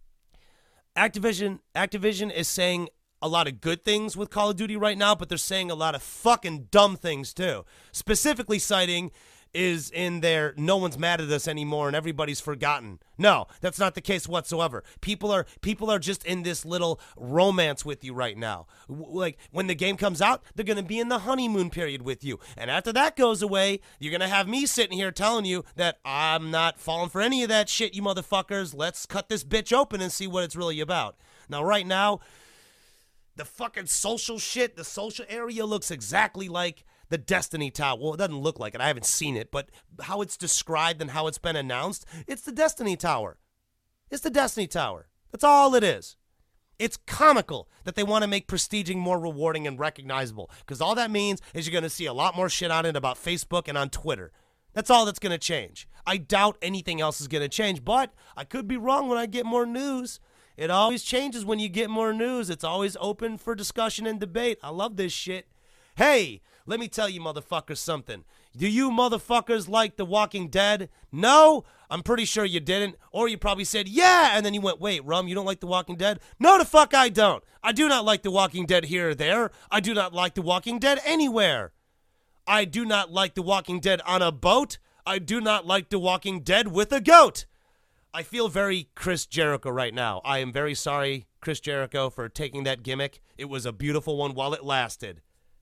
Activision is saying a lot of good things with Call of Duty right now, but they're saying a lot of fucking dumb things too. Specifically citing is in there, no one's mad at us anymore and everybody's forgotten. No, that's not the case whatsoever. People are just in this little romance with you right now. Like when the game comes out, they're going to be in the honeymoon period with you. And after that goes away, you're going to have me sitting here telling you that I'm not falling for any of that shit, you motherfuckers. Let's cut this bitch open and see what it's really about. Now, right now, the fucking social shit, the social area looks exactly like the Destiny Tower. Well, it doesn't look like it. I haven't seen it, but how it's described and how it's been announced, it's the Destiny Tower. It's the Destiny Tower. That's all it is. It's comical that they want to make prestiging more rewarding and recognizable, because all that means is you're going to see a lot more shit on it about Facebook and on Twitter. That's all that's going to change. I doubt anything else is going to change, but I could be wrong when I get more news. It always changes when you get more news. It's always open for discussion and debate. I love this shit. Hey, let me tell you motherfuckers something. Do you motherfuckers like The Walking Dead? No? I'm pretty sure you didn't. Or you probably said, yeah, and then you went, wait, Rum, you don't like The Walking Dead? No, the fuck I don't. I do not like The Walking Dead here or there. I do not like The Walking Dead anywhere. I do not like The Walking Dead on a boat. I do not like The Walking Dead with a goat. I feel very Chris Jericho right now. I am very sorry, Chris Jericho, for taking that gimmick. It was a beautiful one while it lasted.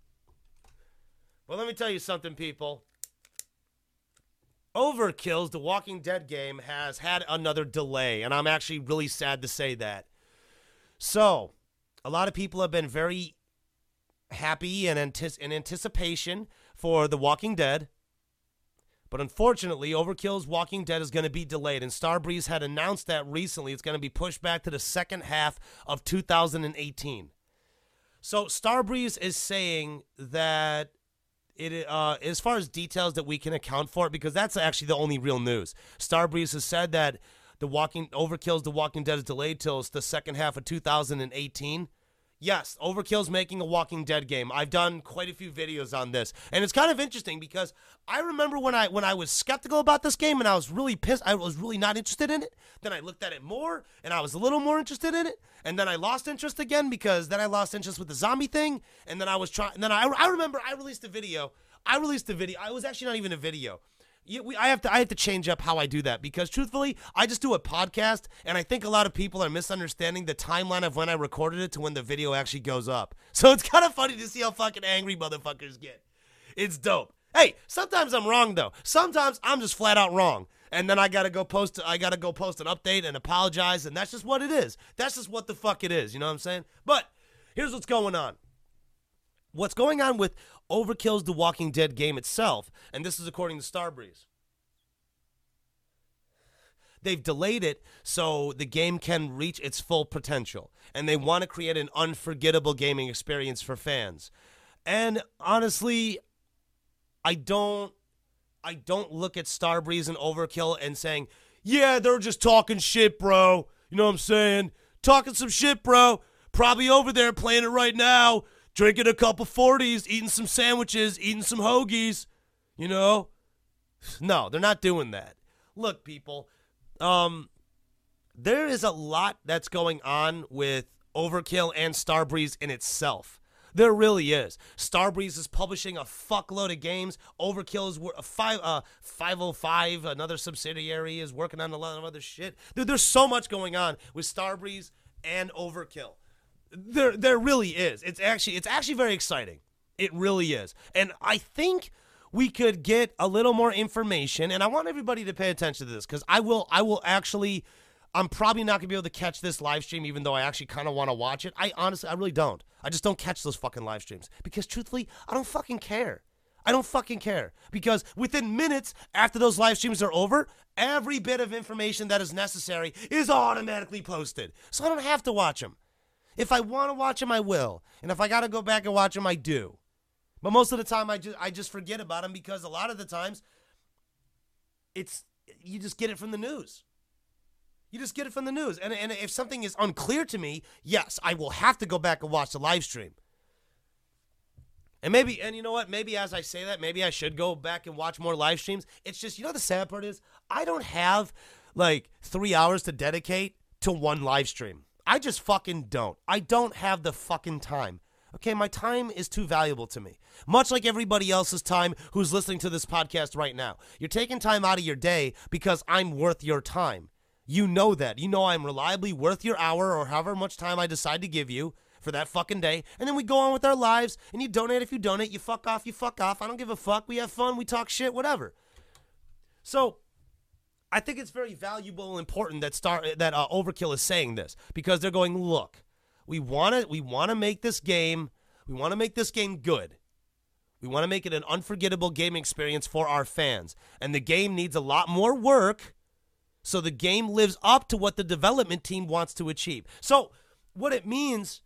Well, let me tell you something, people. Overkill's The Walking Dead game has had another delay, and I'm actually really sad to say that. So, a lot of people have been very happy and in anticipation for The Walking Dead. But unfortunately, Overkill's Walking Dead is going to be delayed, and Starbreeze had announced that recently. It's going to be pushed back to the second half of 2018. So Starbreeze is saying that as far as details that we can account for it, because that's actually the only real news. Starbreeze has said that Overkill's The Walking Dead is delayed till the second half of 2018. Yes, Overkill's making a Walking Dead game. I've done quite a few videos on this, and it's kind of interesting because I remember when I was skeptical about this game and I was really pissed. I was really not interested in it. Then I looked at it more, and I was a little more interested in it, and then I lost interest again because then I lost interest with the zombie thing, and then I was trying. And then I remember I released a video. It was actually not even a video. I have to change up how I do that, because truthfully, I just do a podcast, and I think a lot of people are misunderstanding the timeline of when I recorded it to when the video actually goes up. So it's kind of funny to see how fucking angry motherfuckers get. It's dope. Hey, sometimes I'm wrong though. Sometimes I'm just flat out wrong, and then I gotta go post an update and apologize, and that's just what it is. That's just what the fuck it is. You know what I'm saying? But here's what's going on. What's going on with Overkill's The Walking Dead game itself, and this is according to Starbreeze. They've delayed it so the game can reach its full potential, and they want to create an unforgettable gaming experience for fans. And honestly, I don't look at Starbreeze and Overkill and saying, yeah, they're just talking shit, bro. You know what I'm saying? Talking some shit, bro. Probably over there playing it right now. Drinking a couple 40s, eating some sandwiches, eating some hoagies, you know? No, they're not doing that. Look, people, there is a lot that's going on with Overkill and Starbreeze in itself. There really is. Starbreeze is publishing a fuckload of games. Overkill is 505, another subsidiary, is working on a lot of other shit. There's so much going on with Starbreeze and Overkill. There really is. It's actually very exciting. It really is. And I think we could get a little more information, and I want everybody to pay attention to this, because I'm probably not going to be able to catch this live stream, even though I actually kind of want to watch it. I really don't. I just don't catch those fucking live streams, because truthfully, I don't fucking care. I don't fucking care, because within minutes after those live streams are over, every bit of information that is necessary is automatically posted. So I don't have to watch them. If I want to watch them, I will. And if I got to go back and watch them, I do. But most of the time, I just forget about them, because a lot of the times, you just get it from the news. You just get it from the news. And if something is unclear to me, yes, I will have to go back and watch the live stream. And you know what? Maybe as I say that, maybe I should go back and watch more live streams. It's just, you know, the sad part is I don't have like 3 hours to dedicate to one live stream. I just fucking don't. I don't have the fucking time. Okay, my time is too valuable to me. Much like everybody else's time who's listening to this podcast right now. You're taking time out of your day because I'm worth your time. You know that. You know I'm reliably worth your hour or however much time I decide to give you for that fucking day. And then we go on with our lives, and you donate if you donate. You fuck off, you fuck off. I don't give a fuck. We have fun. We talk shit, whatever. So I think it's very valuable and important that Overkill is saying this, because they're going, look, we want to make this game, we want to make this game good. We want to make it an unforgettable gaming experience for our fans. And the game needs a lot more work so the game lives up to what the development team wants to achieve. So what it means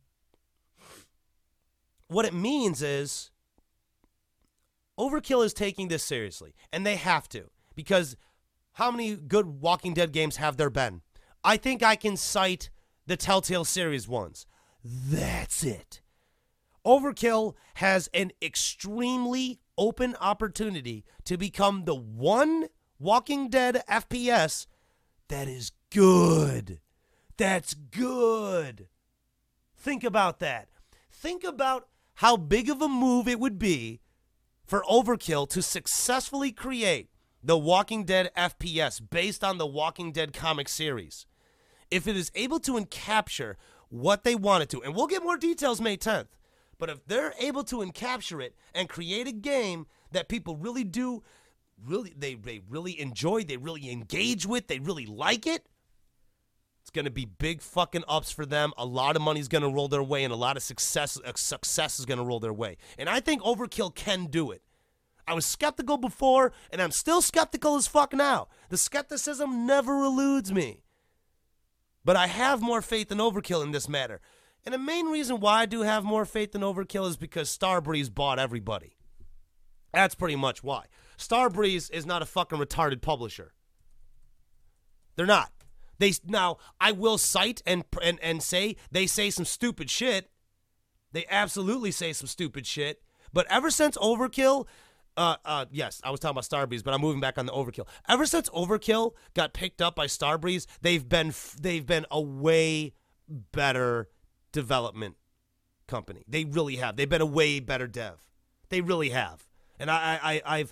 is Overkill is taking this seriously, and they have to, because how many good Walking Dead games have there been? I think I can cite the Telltale series ones. That's it. Overkill has an extremely open opportunity to become the one Walking Dead FPS that is good. That's good. Think about that. Think about how big of a move it would be for Overkill to successfully create the Walking Dead FPS based on the Walking Dead comic series. If it is able to encapture what they wanted to, and we'll get more details May 10th, but if they're able to encapture it and create a game that people really do, they really enjoy, they really engage with, they really like it, it's going to be big fucking ups for them. A lot of money's going to roll their way, and a lot of success is going to roll their way. And I think Overkill can do it. I was skeptical before, and I'm still skeptical as fuck now. The skepticism never eludes me. But I have more faith in Overkill in this matter. And the main reason why I do have more faith in Overkill is because Starbreeze bought everybody. That's pretty much why. Starbreeze is not a fucking retarded publisher. They're not. Now, I will cite and say they say some stupid shit. They absolutely say some stupid shit. But ever since Overkill, yes, I was talking about Starbreeze, but I'm moving back on the Overkill. Ever since Overkill got picked up by Starbreeze, they've been a way better development company. They really have. They've been a way better dev. They really have. And I've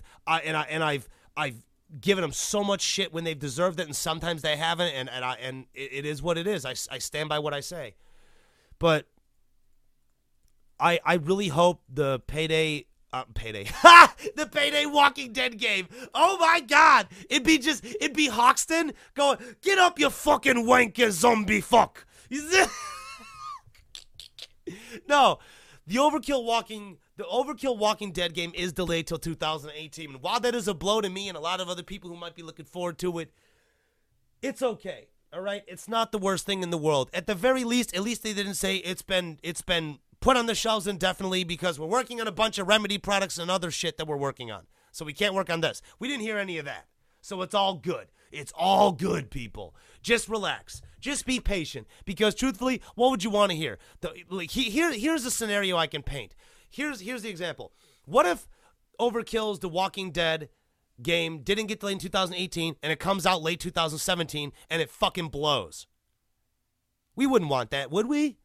given them so much shit when they've deserved it, and sometimes they haven't. And it is what it is. I stand by what I say. But I really hope the Payday the Payday Walking Dead game. Oh my God. It'd be Hoxton going, "Get up, you fucking wanker zombie fuck." No, the Overkill Walking Dead game is delayed till 2018. And while that is a blow to me and a lot of other people who might be looking forward to it, it's okay. All right? It's not the worst thing in the world. At the very least, at least they didn't say it's been put on the shelves indefinitely because we're working on a bunch of Remedy products and other shit that we're working on. So we can't work on this. We didn't hear any of that. So it's all good. It's all good, people. Just relax. Just be patient. Because truthfully, what would you want to hear? Here's a scenario I can paint. Here's the example. What if Overkill's The Walking Dead game didn't get delayed in 2018 and it comes out late 2017 and it fucking blows? We wouldn't want that, would we?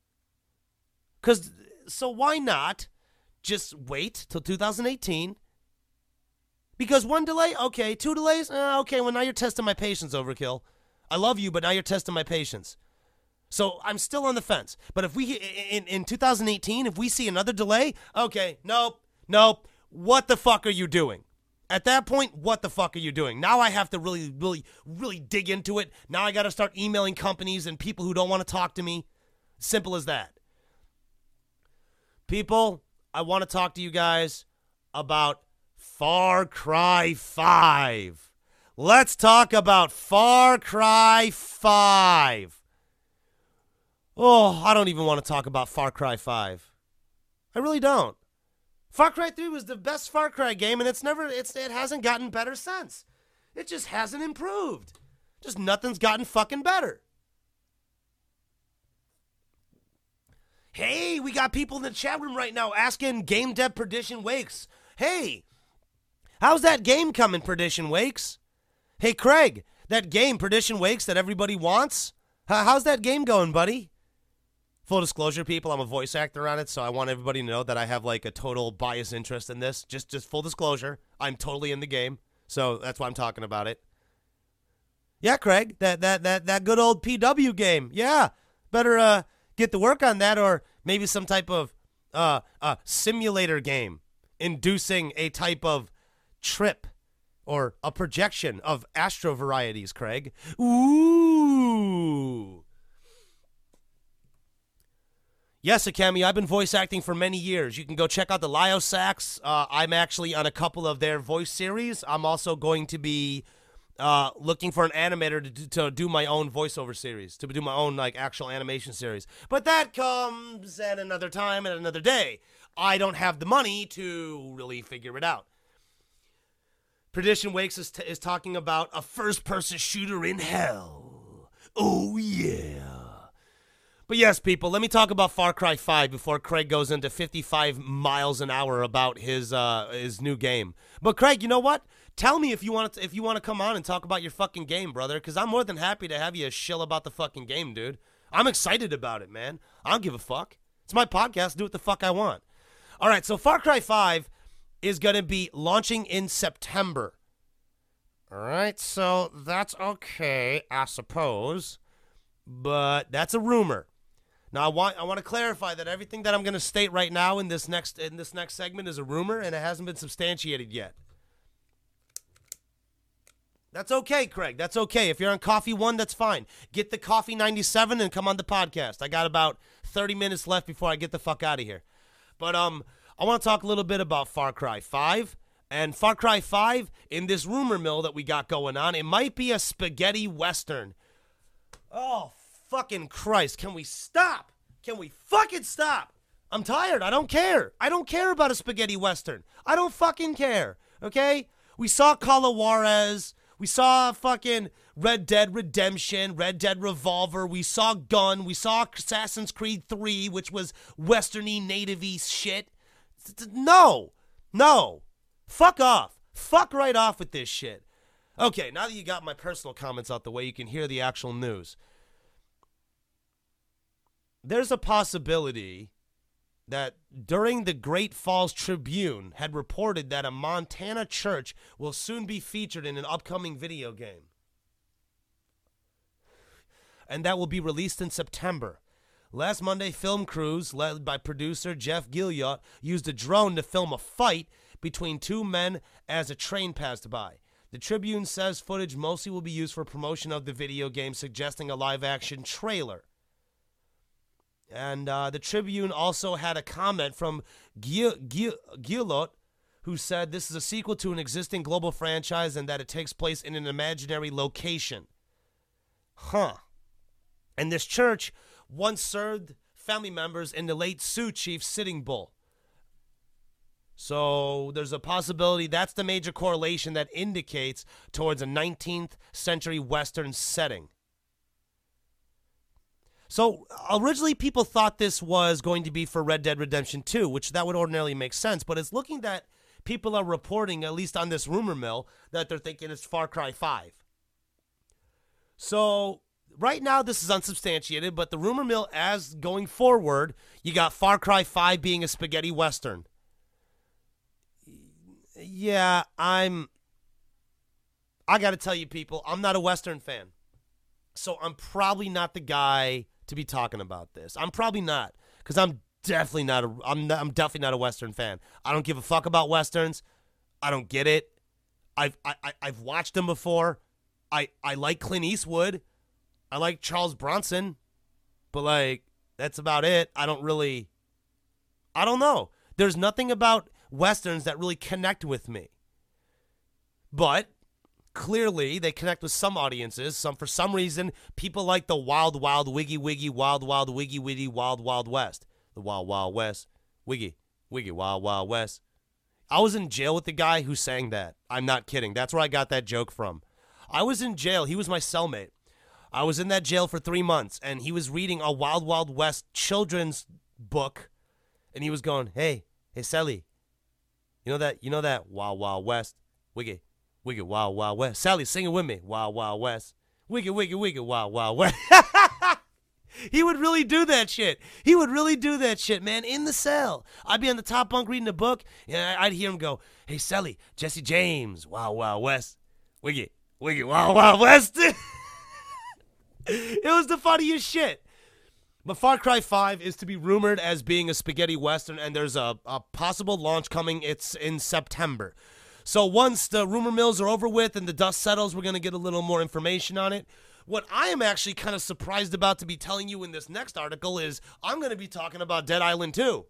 So why not just wait till 2018? Because one delay, okay. Two delays, okay. Well, now you're testing my patience, Overkill. I love you, but now you're testing my patience. So I'm still on the fence. But if we, in 2018, if we see another delay, okay, nope. What the fuck are you doing? At that point, what the fuck are you doing? Now I have to really dig into it. Now I got to start emailing companies and people who don't want to talk to me. Simple as that. People, I want to talk to you guys about Far Cry 5. Let's talk about Far Cry 5. Oh, I don't even want to talk about Far Cry 5. I really don't. Far Cry 3 was the best Far Cry game, and it hasn't gotten better since. It just hasn't improved. Just nothing's gotten fucking better. Hey, we got people in the chat room right now asking Game Dev Perdition Wakes. Hey, how's that game coming, Perdition Wakes? Hey, Craig, that game, Perdition Wakes, that everybody wants? How's that game going, buddy? Full disclosure, people, I'm a voice actor on it, so I want everybody to know that I have like a total bias interest in this. Just full disclosure, I'm totally in the game, so that's why I'm talking about it. Yeah, Craig, that good old PW game. Yeah, better get to work on that, or maybe some type of simulator game inducing a type of trip or a projection of astro varieties, Craig. Ooh. Yes, Akemi, I've been voice acting for many years. You can go check out the Liosax. I'm actually on a couple of their voice series. I'm also going to be looking for an animator to do my own voiceover series, to do my own like actual animation series. But that comes at another time, at another day. I don't have the money to really figure it out. Perdition Wakes is talking about a first-person shooter in hell. Oh, yeah. But yes, people, let me talk about Far Cry 5 before Craig goes into 55 miles an hour about his new game. But Craig, you know what? Tell me if you want to come on and talk about your fucking game, brother, because I'm more than happy to have you shill about the fucking game, dude. I'm excited about it, man. I don't give a fuck. It's my podcast. Do what the fuck I want. All right, so Far Cry 5 is going to be launching in September. All right, so that's okay, I suppose, but that's a rumor. Now, I want to clarify that everything that I'm going to state right now in this next segment is a rumor, and it hasn't been substantiated yet. That's okay, Craig. That's okay. If you're on Coffee One, that's fine. Get the Coffee 97 and come on the podcast. I got about 30 minutes left before I get the fuck out of here. But I want to talk a little bit about Far Cry 5. And Far Cry 5, in this rumor mill that we got going on, it might be a spaghetti western. Oh, fucking Christ. Can we stop? Can we fucking stop? I'm tired. I don't care. I don't care about a spaghetti western. I don't fucking care. Okay? We saw Carla Juarez. We saw fucking Red Dead Redemption, Red Dead Revolver. We saw Gun. We saw Assassin's Creed 3, which was westerny, native-y shit. No. Fuck off. Fuck right off with this shit. Okay, now that you got my personal comments out the way, you can hear the actual news. There's a possibility that during the Great Falls Tribune had reported that a Montana church will soon be featured in an upcoming video game. And that will be released in September. Last Monday, film crews led by producer Jeff Gilliot used a drone to film a fight between two men as a train passed by. The Tribune says footage mostly will be used for promotion of the video game, suggesting a live-action trailer. And the Tribune also had a comment from Gilliot, who said this is a sequel to an existing global franchise and that it takes place in an imaginary location. Huh. And this church once served family members in the late Sioux Chief Sitting Bull. So there's a possibility that's the major correlation that indicates towards a 19th century Western setting. So originally people thought this was going to be for Red Dead Redemption 2, which that would ordinarily make sense, but it's looking that people are reporting, at least on this rumor mill, that they're thinking it's Far Cry 5. So right now this is unsubstantiated, but the rumor mill as going forward, you got Far Cry 5 being a spaghetti western. Yeah, I got to tell you people, I'm not a Western fan. So I'm probably not the guy to be talking about this. I'm probably not, because I'm definitely not a Western fan. I don't give a fuck about Westerns. I don't get it. I've watched them before. I like Clint Eastwood. I like Charles Bronson. But like, that's about it. I don't know. There's nothing about Westerns that really connect with me. But clearly, they connect with some audiences. For some reason, people like the wild, wild, wiggy, wiggy, wild, wild, wiggy, wiggy, wild, wild west. The wild, wild west. Wiggy, wiggy, wild, wild west. I was in jail with the guy who sang that. I'm not kidding. That's where I got that joke from. I was in jail. He was my cellmate. I was in that jail for 3 months, and he was reading a Wild, Wild West children's book, and he was going, hey, Sally, you know that Wild, Wild West, wiggy, wiggy, wild, wild west. Sally, sing it with me. Wild, wild west. Wiggy, wiggy, wiggy, wild, wild west. He would really do that shit. He would really do that shit, man, in the cell. I'd be on the top bunk reading a book, and I'd hear him go, hey, Sally, Jesse James, Wild, Wild West. Wiggy, wiggy, wild, wild west. It was the funniest shit. But Far Cry 5 is to be rumored as being a spaghetti western, and there's a possible launch coming. It's in September. So once the rumor mills are over with and the dust settles, we're going to get a little more information on it. What I am actually kind of surprised about to be telling you in this next article is I'm going to be talking about Dead Island 2.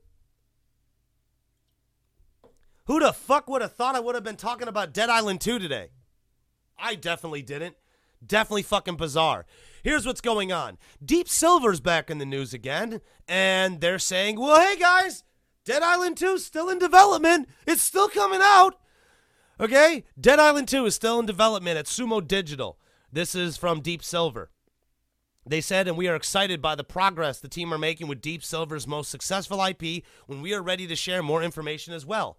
Who the fuck would have thought I would have been talking about Dead Island 2 today? I definitely didn't. Definitely fucking bizarre. Here's what's going on. Deep Silver's back in the news again, and they're saying, well, hey guys, Dead Island 2 is still in development. It's still coming out. Okay? Dead Island 2 is still in development at Sumo Digital. This is from Deep Silver. They said, and we are excited by the progress the team are making with Deep Silver's most successful IP when we are ready to share more information as well.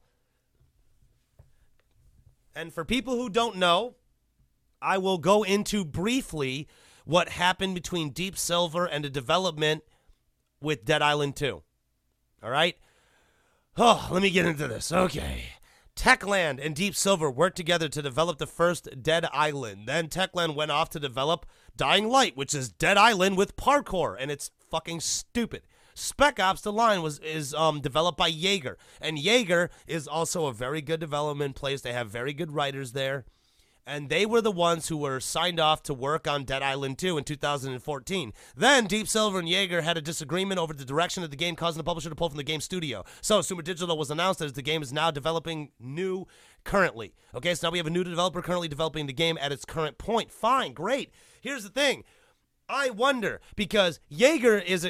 And for people who don't know, I will go into briefly what happened between Deep Silver and the development with Dead Island 2. All right? Oh, let me get into this. Okay. Techland and Deep Silver worked together to develop the first Dead Island. Then Techland went off to develop Dying Light, which is Dead Island with parkour, and it's fucking stupid. Spec Ops: The Line is developed by Yager, and Yager is also a very good development place. They have very good writers there, and they were the ones who were signed off to work on Dead Island 2 in 2014. Then Deep Silver and Yager had a disagreement over the direction of the game, causing the publisher to pull from the game studio. So Sumo Digital was announced as the game is now developing new currently. Okay, so now we have a new developer currently developing the game at its current point. Fine, great. Here's the thing. I wonder, because Yager is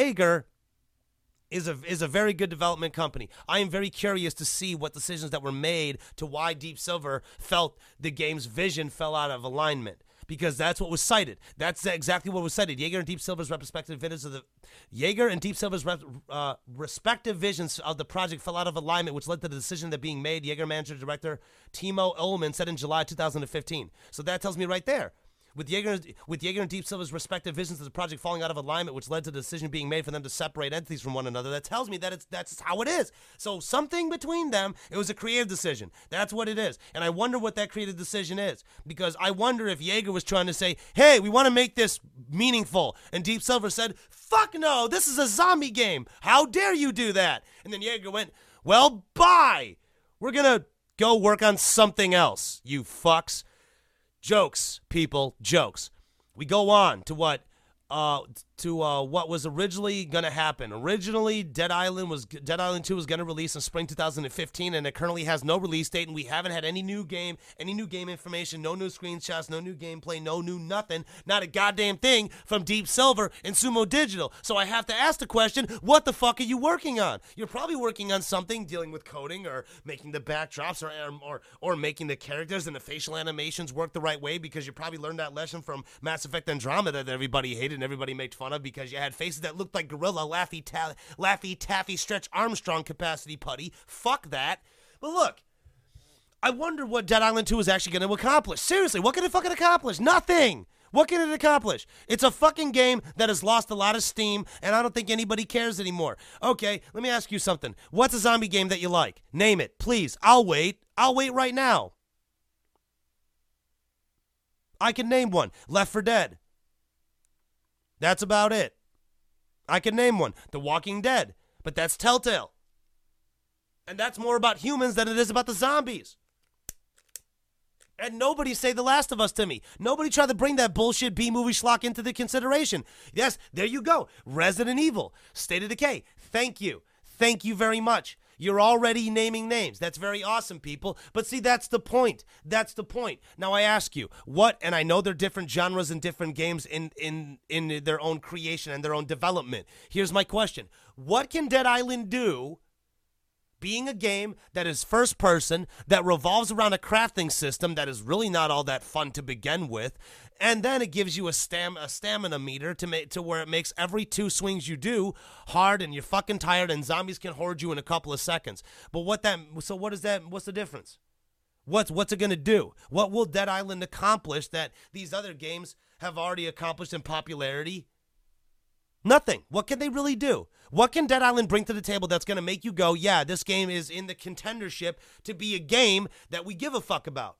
a very good development company. I am very curious to see what decisions that were made to why Deep Silver felt the game's vision fell out of alignment. Because that's what was cited. That's exactly what was cited. Yager and Deep Silver's respective visions of the project fell out of alignment, which led to the decision that being made. Yager manager director Timo Ullman said in July 2015. So that tells me right there. With Yager and Deep Silver's respective visions of the project falling out of alignment, which led to the decision being made for them to separate entities from one another, that tells me that that's how it is. So something between them, it was a creative decision. That's what it is. And I wonder what that creative decision is. Because I wonder if Yager was trying to say, hey, we want to make this meaningful. And Deep Silver said, fuck no, this is a zombie game. How dare you do that? And then Yager went, well, bye. We're going to go work on something else, you fucks. Jokes, people, jokes. We go on to what was originally going to happen. Originally, Dead Island 2 was going to release in spring 2015, and it currently has no release date, and we haven't had any new game information, no new screenshots, no new gameplay, no new nothing, not a goddamn thing from Deep Silver and Sumo Digital. So I have to ask the question, what the fuck are you working on? You're probably working on something dealing with coding or making the backdrops or making the characters and the facial animations work the right way, because you probably learned that lesson from Mass Effect Andromeda that everybody hated and everybody made fun of because you had faces that looked like Gorilla, Laffy Taffy, Stretch Armstrong capacity putty. Fuck that. But look, I wonder what Dead Island 2 is actually going to accomplish. Seriously, what can it fucking accomplish? Nothing. What can it accomplish? It's a fucking game that has lost a lot of steam, and I don't think anybody cares anymore. Okay, let me ask you something. What's a zombie game that you like? Name it, please. I'll wait. I'll wait right now. I can name one. Left 4 Dead. That's about it. I can name one. The Walking Dead. But that's Telltale. And that's more about humans than it is about the zombies. And nobody say The Last of Us to me. Nobody try to bring that bullshit B-movie schlock into the consideration. Yes, there you go. Resident Evil. State of Decay. Thank you. Thank you very much. You're already naming names. That's very awesome, people. But see, that's the point. That's the point. Now I ask you, what, and I know they're different genres and different games in their own creation and their own development. Here's my question. What can Dead Island do, being a game that is first person, that revolves around a crafting system that is really not all that fun to begin with, and then it gives you a stamina meter to where it makes every 2 swings you do hard and you're fucking tired and zombies can horde you in a couple of seconds. But what's the difference? What's it going to do? What will Dead Island accomplish that these other games have already accomplished in popularity? Nothing. What can they really do? What can Dead Island bring to the table that's going to make you go, yeah, this game is in the contendership to be a game that we give a fuck about?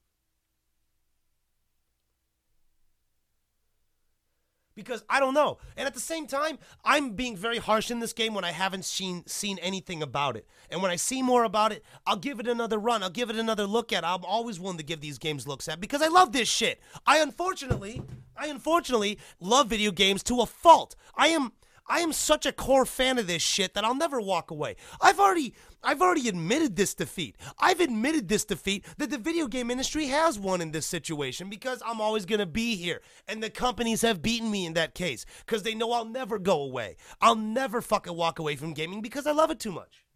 Because I don't know. And at the same time, I'm being very harsh in this game when I haven't seen anything about it. And when I see more about it, I'll give it another run. I'll give it another look at. I'm always willing to give these games looks at because I love this shit. I unfortunately love video games to a fault. I am such a core fan of this shit that I'll never walk away. I've already I've already admitted this defeat. I've admitted this defeat that the video game industry has won in this situation because I'm always going to be here. And the companies have beaten me in that case because they know I'll never go away. I'll never fucking walk away from gaming because I love it too much.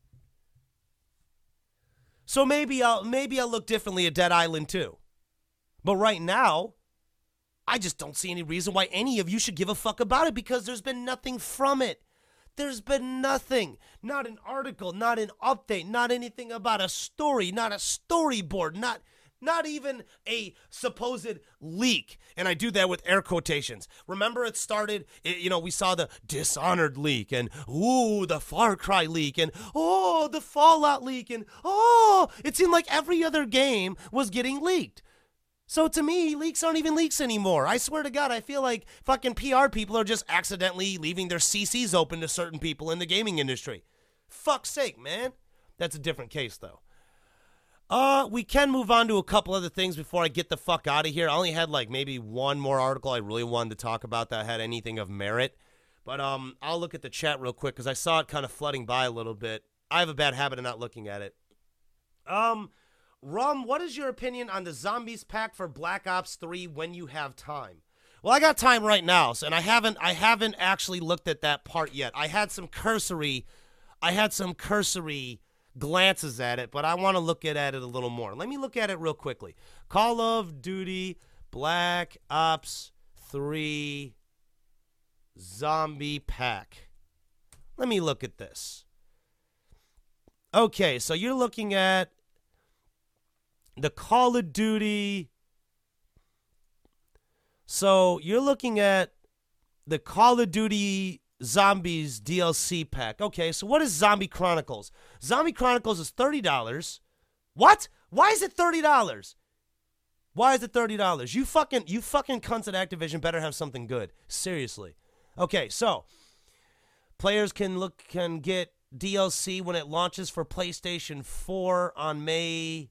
So maybe I'll look differently at Dead Island 2. But right now, I just don't see any reason why any of you should give a fuck about it because there's been nothing from it. There's been nothing. Not an article, not an update, not anything about a story, not a storyboard, not even a supposed leak. And I do that with air quotations. Remember it started, we saw the Dishonored leak and, the Far Cry leak and, the Fallout leak and, it seemed like every other game was getting leaked. So to me, leaks aren't even leaks anymore. I swear to God, I feel like fucking PR people are just accidentally leaving their CCs open to certain people in the gaming industry. Fuck's sake, man. That's a different case, though. We can move on to a couple other things before I get the fuck out of here. I only had like maybe one more article I really wanted to talk about that had anything of merit. But I'll look at the chat real quick because I saw it kind of flooding by a little bit. I have a bad habit of not looking at it. Rum, what is your opinion on the Zombies pack for Black Ops 3 when you have time? Well, I got time right now, and I haven't actually looked at that part yet. I had some cursory glances at it, but I want to look at it a little more. Let me look at it real quickly. Call of Duty Black Ops 3 Zombie Pack. Let me look at this. Okay, so you're looking at the Call of Duty. So you're looking at the Call of Duty Zombies DLC pack. Okay, so what is Zombie Chronicles? Zombie Chronicles is $30. What? Why is it $30? Why is it $30? You fucking cunts at Activision better have something good. Seriously. Okay, so players can get DLC when it launches for PlayStation 4 on May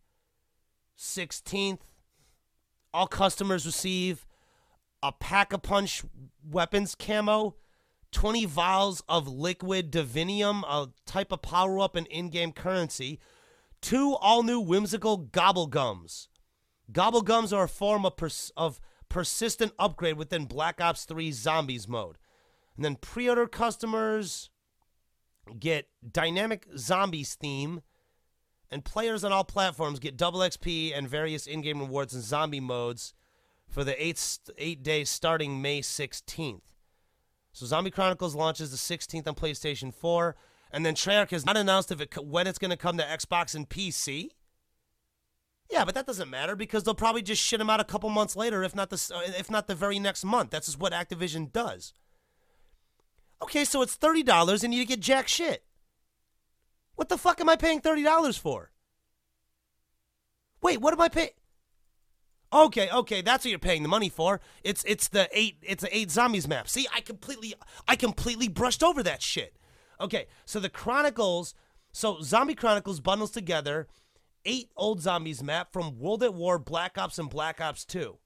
16th. All customers receive a Pack-a-Punch weapons camo, 20 vials of liquid divinium, a type of power-up and in-game currency, 2 all-new whimsical Gobblegums. Gobblegums are a form of persistent upgrade within Black Ops 3 Zombies mode. And then pre-order customers get Dynamic Zombies theme, and players on all platforms get double XP and various in-game rewards and zombie modes for the 8 days starting May 16th. So Zombie Chronicles launches the 16th on PlayStation 4, and then Treyarch has not announced when it's going to come to Xbox and PC. Yeah, but that doesn't matter because they'll probably just shit them out a couple months later, if not the very next month. That's just what Activision does. Okay, so it's $30 and you get jack shit. What the fuck am I paying $30 for? Wait, what am I paying? Okay, that's what you're paying the money for. It's the 8 zombies map. See, I completely brushed over that shit. Okay, so the Chronicles, Zombie Chronicles bundles together 8 old zombies map from World at War, Black Ops, and Black Ops 2.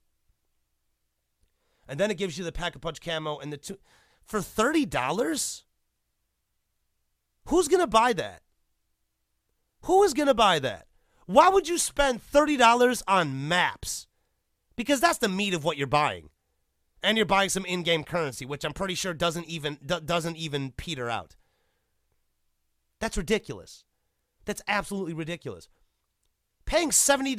And then it gives you the Pack-a-Punch camo and the 2 for $30? Who's going to buy that? Who is going to buy that? Why would you spend $30 on maps? Because that's the meat of what you're buying. And you're buying some in-game currency, which I'm pretty sure doesn't even peter out. That's ridiculous. That's absolutely ridiculous. Paying paying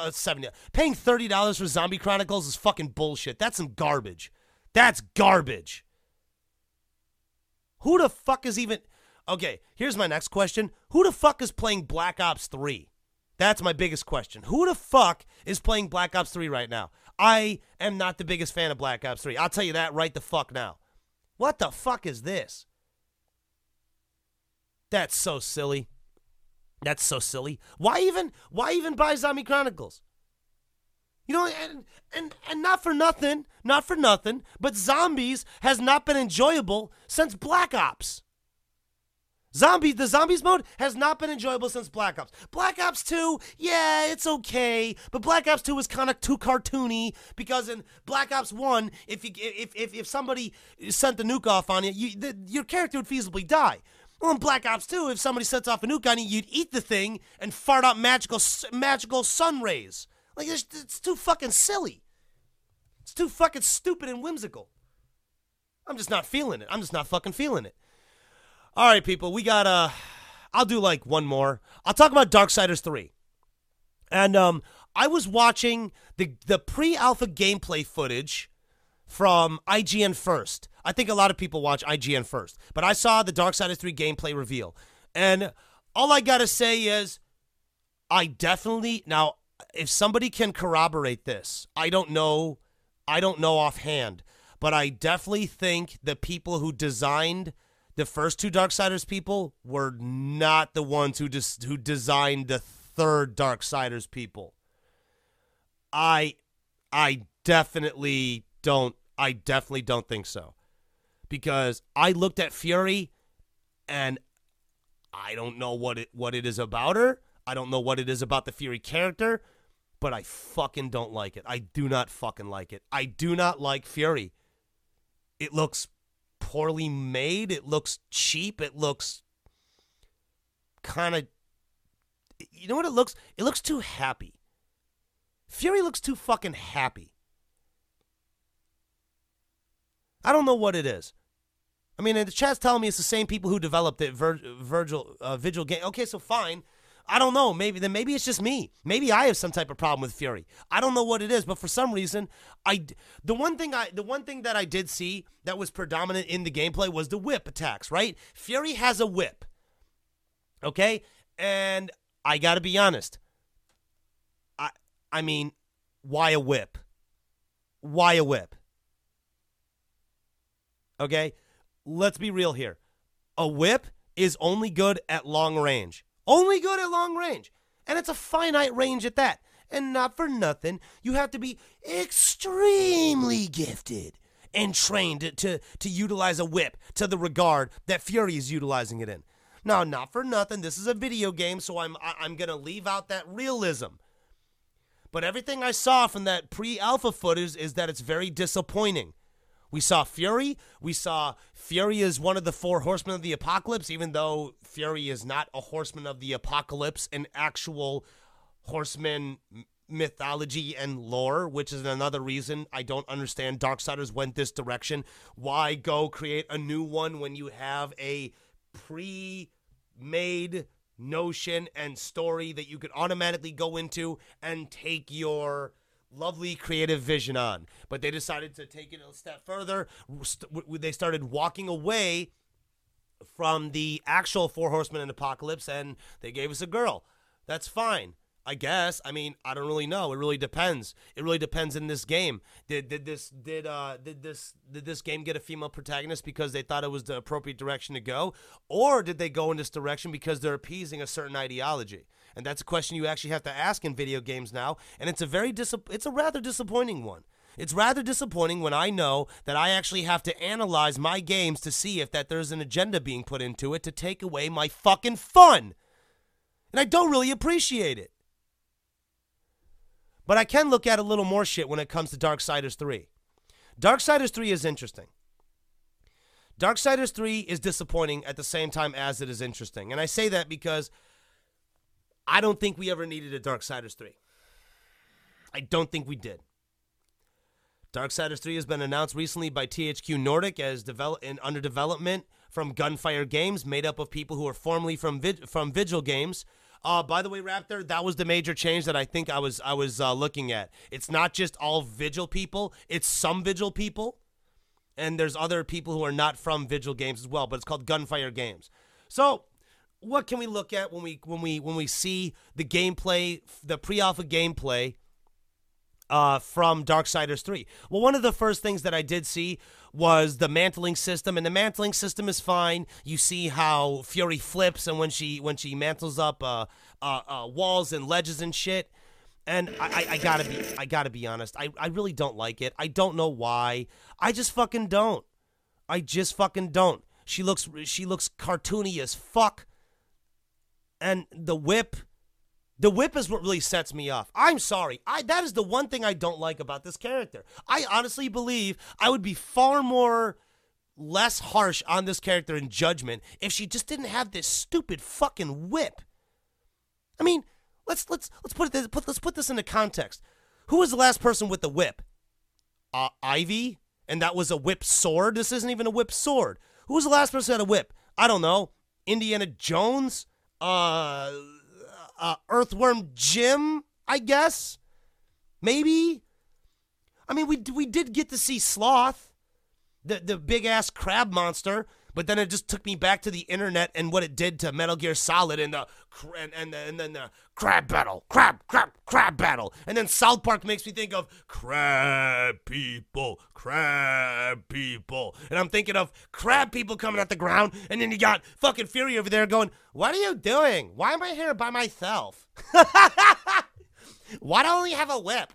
$30 for Zombie Chronicles is fucking bullshit. That's some garbage. That's garbage. Who the fuck is even... Okay, here's my next question. Who the fuck is playing Black Ops 3? That's my biggest question. Who the fuck is playing Black Ops 3 right now? I am not the biggest fan of Black Ops 3. I'll tell you that right the fuck now. What the fuck is this? That's so silly. That's so silly. Why even buy Zombie Chronicles? You know, and not for nothing, but Zombies has not been enjoyable since Black Ops. The Zombies mode has not been enjoyable since Black Ops. Black Ops 2, yeah, it's okay, but Black Ops 2 was kind of too cartoony because in Black Ops 1, if somebody sent the nuke off on you, your character would feasibly die. Well, in Black Ops 2, if somebody sets off a nuke on you, you'd eat the thing and fart out magical sun rays. Like, it's too fucking silly. It's too fucking stupid and whimsical. I'm just not feeling it. I'm just not fucking feeling it. All right, people, we got, I'll do like one more. I'll talk about Darksiders 3. And I was watching the pre-alpha gameplay footage from IGN first. I think a lot of people watch IGN first. But I saw the Darksiders 3 gameplay reveal. And all I got to say is, I definitely... Now, if somebody can corroborate this, I don't know offhand. But I definitely think the people who designed the first two Darksiders people were not the ones who designed the third Darksiders people. I definitely don't think so. Because I looked at Fury and I don't know what it is about her. I don't know what it is about the Fury character, but I fucking don't like it. I do not fucking like it. I do not like Fury. It looks poorly made. It looks cheap. It looks kind of... You know what it looks? It looks too happy. Fury looks too fucking happy. I don't know what it is. I mean, the chat's telling me it's the same people who developed it, Vigil game. Okay, so fine. I don't know. Maybe it's just me. Maybe I have some type of problem with Fury. I don't know what it is, but for some reason, the one thing that I did see that was predominant in the gameplay was the whip attacks, right? Fury has a whip. Okay? And I got to be honest. I mean, why a whip? Why a whip? Okay? Let's be real here. A whip is only good at long range. Only good at long range. And it's a finite range at that. And not for nothing, you have to be extremely gifted and trained to utilize a whip to the regard that Fury is utilizing it in. Now, not for nothing, this is a video game, so I'm going to leave out that realism. But everything I saw from that pre-alpha footage is that it's very disappointing. We saw Fury. We saw Fury is one of the 4 horsemen of the apocalypse, even though Fury is not a horseman of the apocalypse in actual horseman mythology and lore, which is another reason I don't understand Darksiders went this direction. Why go create a new one when you have a pre-made notion and story that you could automatically go into and take your lovely creative vision on? But they decided to take it a step further. They started walking away from the actual 4 horsemen in Apocalypse, and they gave us a girl. That's fine, I guess. I mean, I don't really know. It really depends. It really depends in this game. Did this game get a female protagonist because they thought it was the appropriate direction to go, or did they go in this direction because they're appeasing a certain ideology? And that's a question you actually have to ask in video games now, and it's a rather disappointing one. It's rather disappointing when I know that I actually have to analyze my games to see if that there's an agenda being put into it to take away my fucking fun. And I don't really appreciate it. But I can look at a little more shit when it comes to Darksiders 3. Darksiders 3 is interesting. Darksiders 3 is disappointing at the same time as it is interesting. And I say that because I don't think we ever needed a Darksiders 3. I don't think we did. Darksiders 3 has been announced recently by THQ Nordic as under development from Gunfire Games, made up of people who are formerly from Vigil Games. By the way, Raptor, that was the major change that I think I was looking at. It's not just all Vigil people; it's some Vigil people, and there's other people who are not from Vigil Games as well. But it's called Gunfire Games. So, what can we look at when we see the gameplay, the pre-alpha gameplay from Darksiders 3? Well, one of the first things that I did see was the mantling system, and the mantling system is fine. You see how Fury flips, and when she mantles up walls and ledges and shit. And I gotta be honest. I really don't like it. I don't know why. I just fucking don't. She looks cartoony as fuck. And the whip is what really sets me off. I'm sorry. That is the one thing I don't like about this character. I honestly believe I would be far more less harsh on this character in judgment if she just didn't have this stupid fucking whip. I mean, let's put this into context. Who was the last person with the whip? Ivy, and that was a whip sword. This isn't even a whip sword. Who was the last person who had a whip? I don't know. Indiana Jones, Earthworm Jim, I guess. Maybe. I mean, we did get to see Sloth, the big ass crab monster, but then it just took me back to the internet and what it did to Metal Gear Solid and then the crab battle, crab battle, and then South Park makes me think of crab people, and I'm thinking of crab people coming at the ground, and then you got fucking Fury over there going, "What are you doing? Why am I here by myself? Why do I only have a whip?"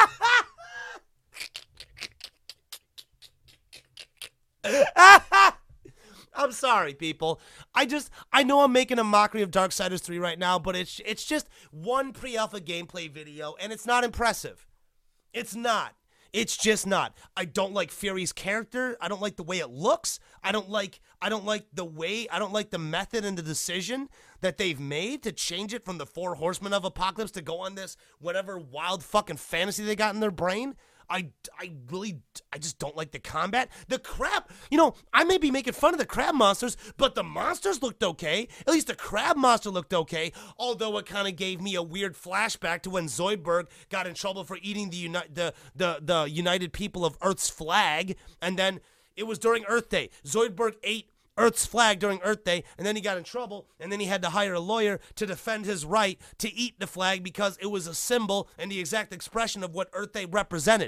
I'm sorry, people. I know I'm making a mockery of Darksiders 3 right now, but it's just one pre-alpha gameplay video, and it's not impressive. It's not. It's just not. I don't like Fury's character. I don't like the way it looks. I don't like the method and the decision that they've made to change it from the 4 Horsemen of Apocalypse to go on this whatever wild fucking fantasy they got in their brain. I just don't like the combat. The crab, I may be making fun of the crab monsters, but the monsters looked okay. At least the crab monster looked okay, although it kind of gave me a weird flashback to when Zoidberg got in trouble for eating the United People of Earth's flag, and then it was during Earth Day. Zoidberg ate Earth's flag during Earth Day, and then he got in trouble, and then he had to hire a lawyer to defend his right to eat the flag because it was a symbol and the exact expression of what Earth Day represented.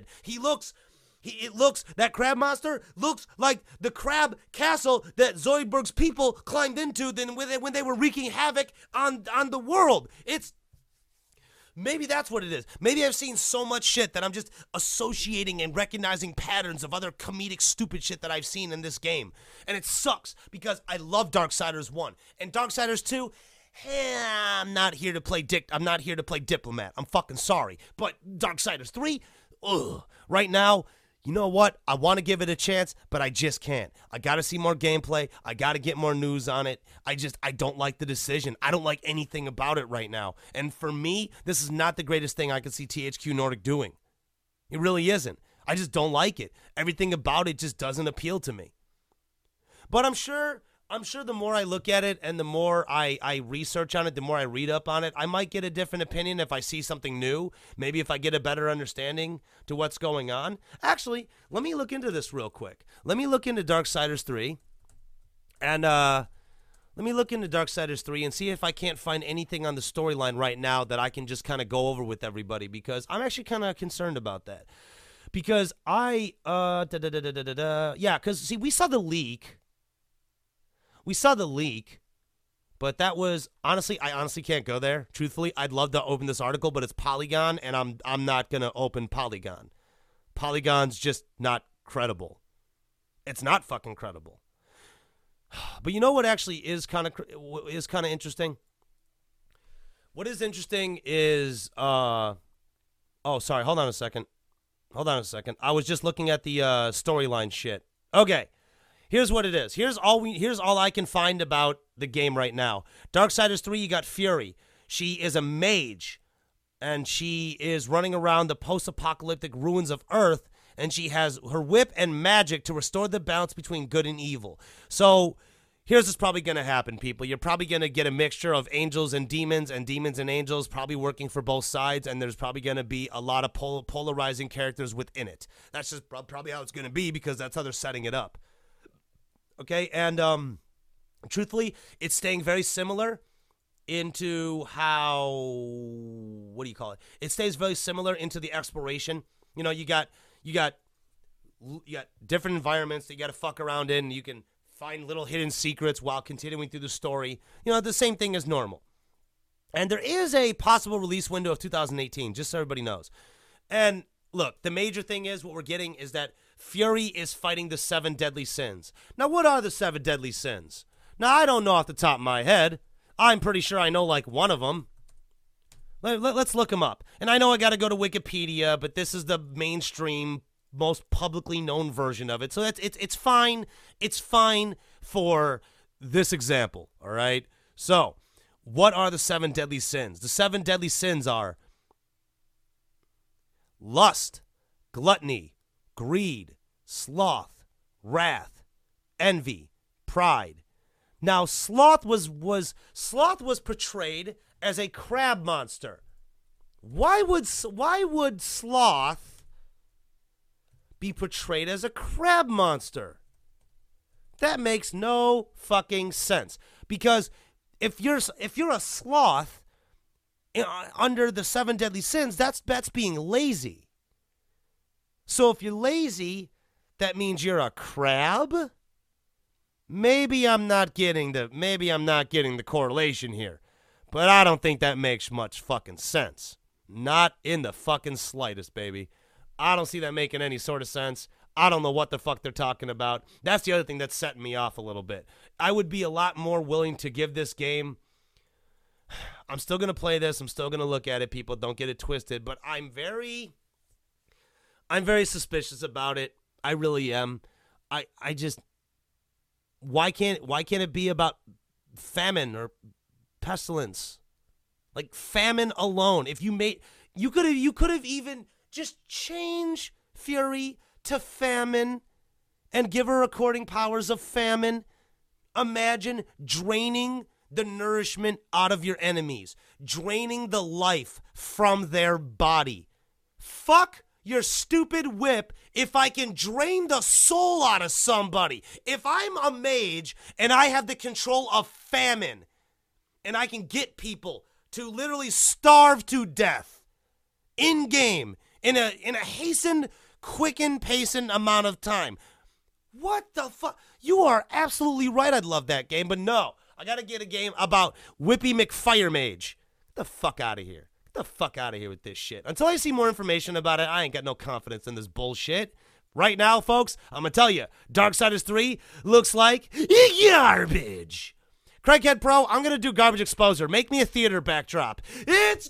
That crab monster looks like the crab castle that Zoidberg's people climbed into when they were wreaking havoc on the world. Maybe that's what it is. Maybe I've seen so much shit that I'm just associating and recognizing patterns of other comedic stupid shit that I've seen in this game. And it sucks because I love Darksiders 1. And Darksiders 2, I'm not here to play diplomat. I'm fucking sorry. But Darksiders 3, right now, you know what? I want to give it a chance, but I just can't. I got to see more gameplay. I got to get more news on it. I don't like the decision. I don't like anything about it right now. And for me, this is not the greatest thing I could see THQ Nordic doing. It really isn't. I just don't like it. Everything about it just doesn't appeal to me. But I'm sure the more I look at it and the more I research on it, the more I read up on it, I might get a different opinion if I see something new. Maybe if I get a better understanding to what's going on. Actually, let me look into this real quick. Let me look into Darksiders 3. And let me look into Darksiders 3 and see if I can't find anything on the storyline right now that I can just kind of go over with everybody, because I'm actually kind of concerned about that. Because because see, we saw the leak. But that was, I honestly can't go there. Truthfully, I'd love to open this article, but it's Polygon, and I'm not going to open Polygon. Polygon's just not credible. It's not fucking credible. But you know what actually is kind of interesting? What is interesting is, sorry, hold on a second. I was just looking at the storyline shit. Okay. Here's what it is. Here's all I can find about the game right now. Darksiders 3, you got Fury. She is a mage, and she is running around the post-apocalyptic ruins of Earth, and she has her whip and magic to restore the balance between good and evil. So here's what's probably going to happen, people. You're probably going to get a mixture of angels and demons and angels probably working for both sides, and there's probably going to be a lot of polarizing characters within it. That's just probably how it's going to be, because that's how they're setting it up. Okay, and truthfully, it's staying very similar into how, what do you call it? It stays very similar into the exploration. You know, you got different environments that you got to fuck around in. You can find little hidden secrets while continuing through the story. You know, the same thing as normal. And there is a possible release window of 2018, just so everybody knows. And look, the major thing is, what we're getting is that Fury is fighting the 7 deadly sins. Now, what are the 7 deadly sins? Now, I don't know off the top of my head. I'm pretty sure I know like one of them. Let's look them up. And I know I got to go to Wikipedia, but this is the mainstream most publicly known version of it. So it's fine. It's fine for this example, all right? So, what are the 7 deadly sins? The 7 deadly sins are lust, gluttony, greed, sloth, wrath, envy, pride. Now, sloth was portrayed as a crab monster. Why would sloth be portrayed as a crab monster? That makes no fucking sense. Because if you're a sloth under the 7 deadly sins, that's being lazy. So if you're lazy, that means you're a crab? Maybe I'm not getting the correlation here. But I don't think that makes much fucking sense. Not in the fucking slightest, baby. I don't see that making any sort of sense. I don't know what the fuck they're talking about. That's the other thing that's setting me off a little bit. I would be a lot more willing to give this game. I'm still going to play this. I'm still going to look at it. People, don't get it twisted. But I'm very suspicious about it. I really am. I just, why can't it be about famine or pestilence? Like famine alone. If you could have even just changed Fury to famine and give her according powers of famine. Imagine draining the nourishment out of your enemies, draining the life from their body. Fuck your stupid whip if I can drain the soul out of somebody. If I'm a mage and I have the control of famine and I can get people to literally starve to death in game in a hastened, quickened, pacing amount of time. What the fuck? You are absolutely right. I'd love that game, but no. I gotta get a game about Whippy McFire Mage. Get the fuck out of here. Get the fuck out of here with this shit. Until I see more information about it, I ain't got no confidence in this bullshit. Right now, folks, I'm gonna tell you, Darksiders 3 looks like garbage. Craighead Pro, I'm going to do Garbage Exposure. Make me a theater backdrop. It's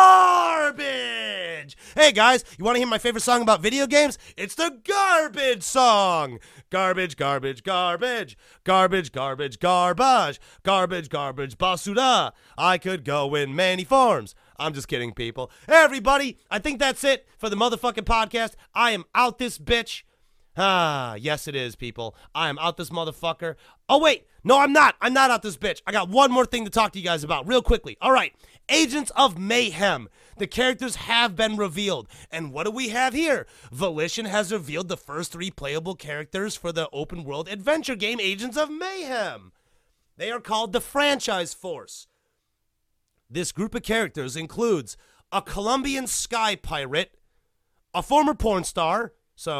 garbage! Hey, guys, you want to hear my favorite song about video games? It's the Garbage Song. Garbage, garbage, garbage. Garbage, garbage, garbage. Garbage, garbage, basura. I could go in many forms. I'm just kidding, people. Hey, everybody, I think that's it for the motherfucking podcast. I am out this bitch. Ah, yes it is, people. I am out this motherfucker. Oh, wait. No, I'm not. I'm not out this bitch. I got one more thing to talk to you guys about real quickly. All right. Agents of Mayhem. The characters have been revealed. And what do we have here? Volition has revealed the first 3 playable characters for the open world adventure game Agents of Mayhem. They are called the Franchise Force. This group of characters includes a Colombian sky pirate, a former porn star,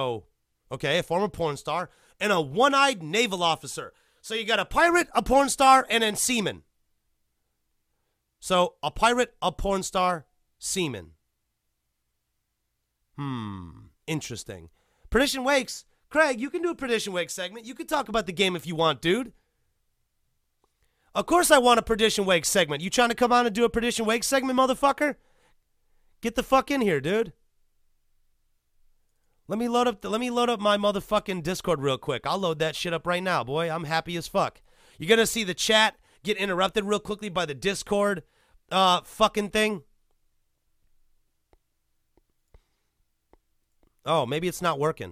a former porn star, and a one-eyed naval officer. So you got a pirate, a porn star, and then seaman. So a pirate, a porn star, seaman. Interesting. Perdition Wakes. Craig, you can do a Perdition Wakes segment. You can talk about the game if you want, dude. Of course I want a Perdition Wakes segment. You trying to come on and do a Perdition Wakes segment, motherfucker? Get the fuck in here, dude. Let me load up my motherfucking Discord real quick. I'll load that shit up right now, boy. I'm happy as fuck. You're going to see the chat get interrupted real quickly by the Discord fucking thing. Oh, maybe it's not working.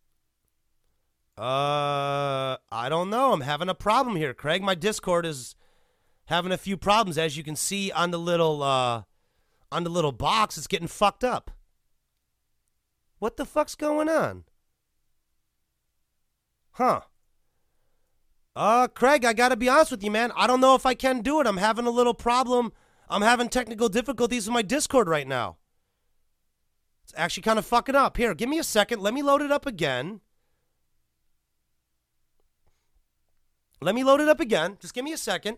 I don't know. I'm having a problem here, Craig. My Discord is having a few problems. As you can see on the little box, it's getting fucked up. What the fuck's going on? Huh. Craig, I gotta be honest with you, man. I don't know if I can do it. I'm having a little problem. I'm having technical difficulties with my Discord right now. It's actually kind of fucking up. Here, give me a second. Let me load it up again. Just give me a second.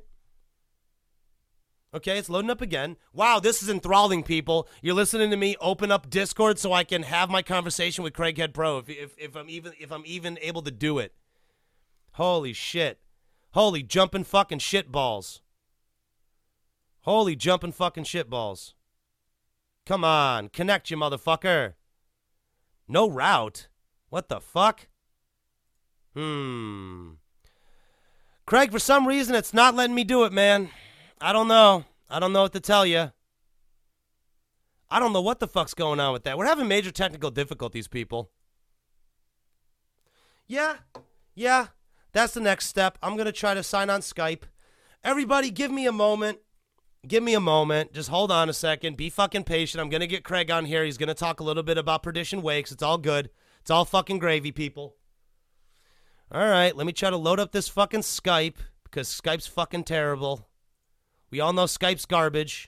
Okay, it's loading up again. Wow, this is enthralling, people. You're listening to me open up Discord so I can have my conversation with Craighead Pro if I'm even able to do it. Holy shit. Holy jumping fucking shit balls. Holy jumping fucking shit balls. Come on, connect, you motherfucker. No route. What the fuck? Craig, for some reason, it's not letting me do it, man. I don't know. I don't know what to tell you. I don't know what the fuck's going on with that. We're having major technical difficulties, people. Yeah. That's the next step. I'm going to try to sign on Skype. Everybody, give me a moment. Give me a moment. Just hold on a second. Be fucking patient. I'm going to get Craig on here. He's going to talk a little bit about Perdition Wakes. It's all good. It's all fucking gravy, people. All right, let me try to load up this fucking Skype because Skype's fucking terrible. We all know Skype's garbage.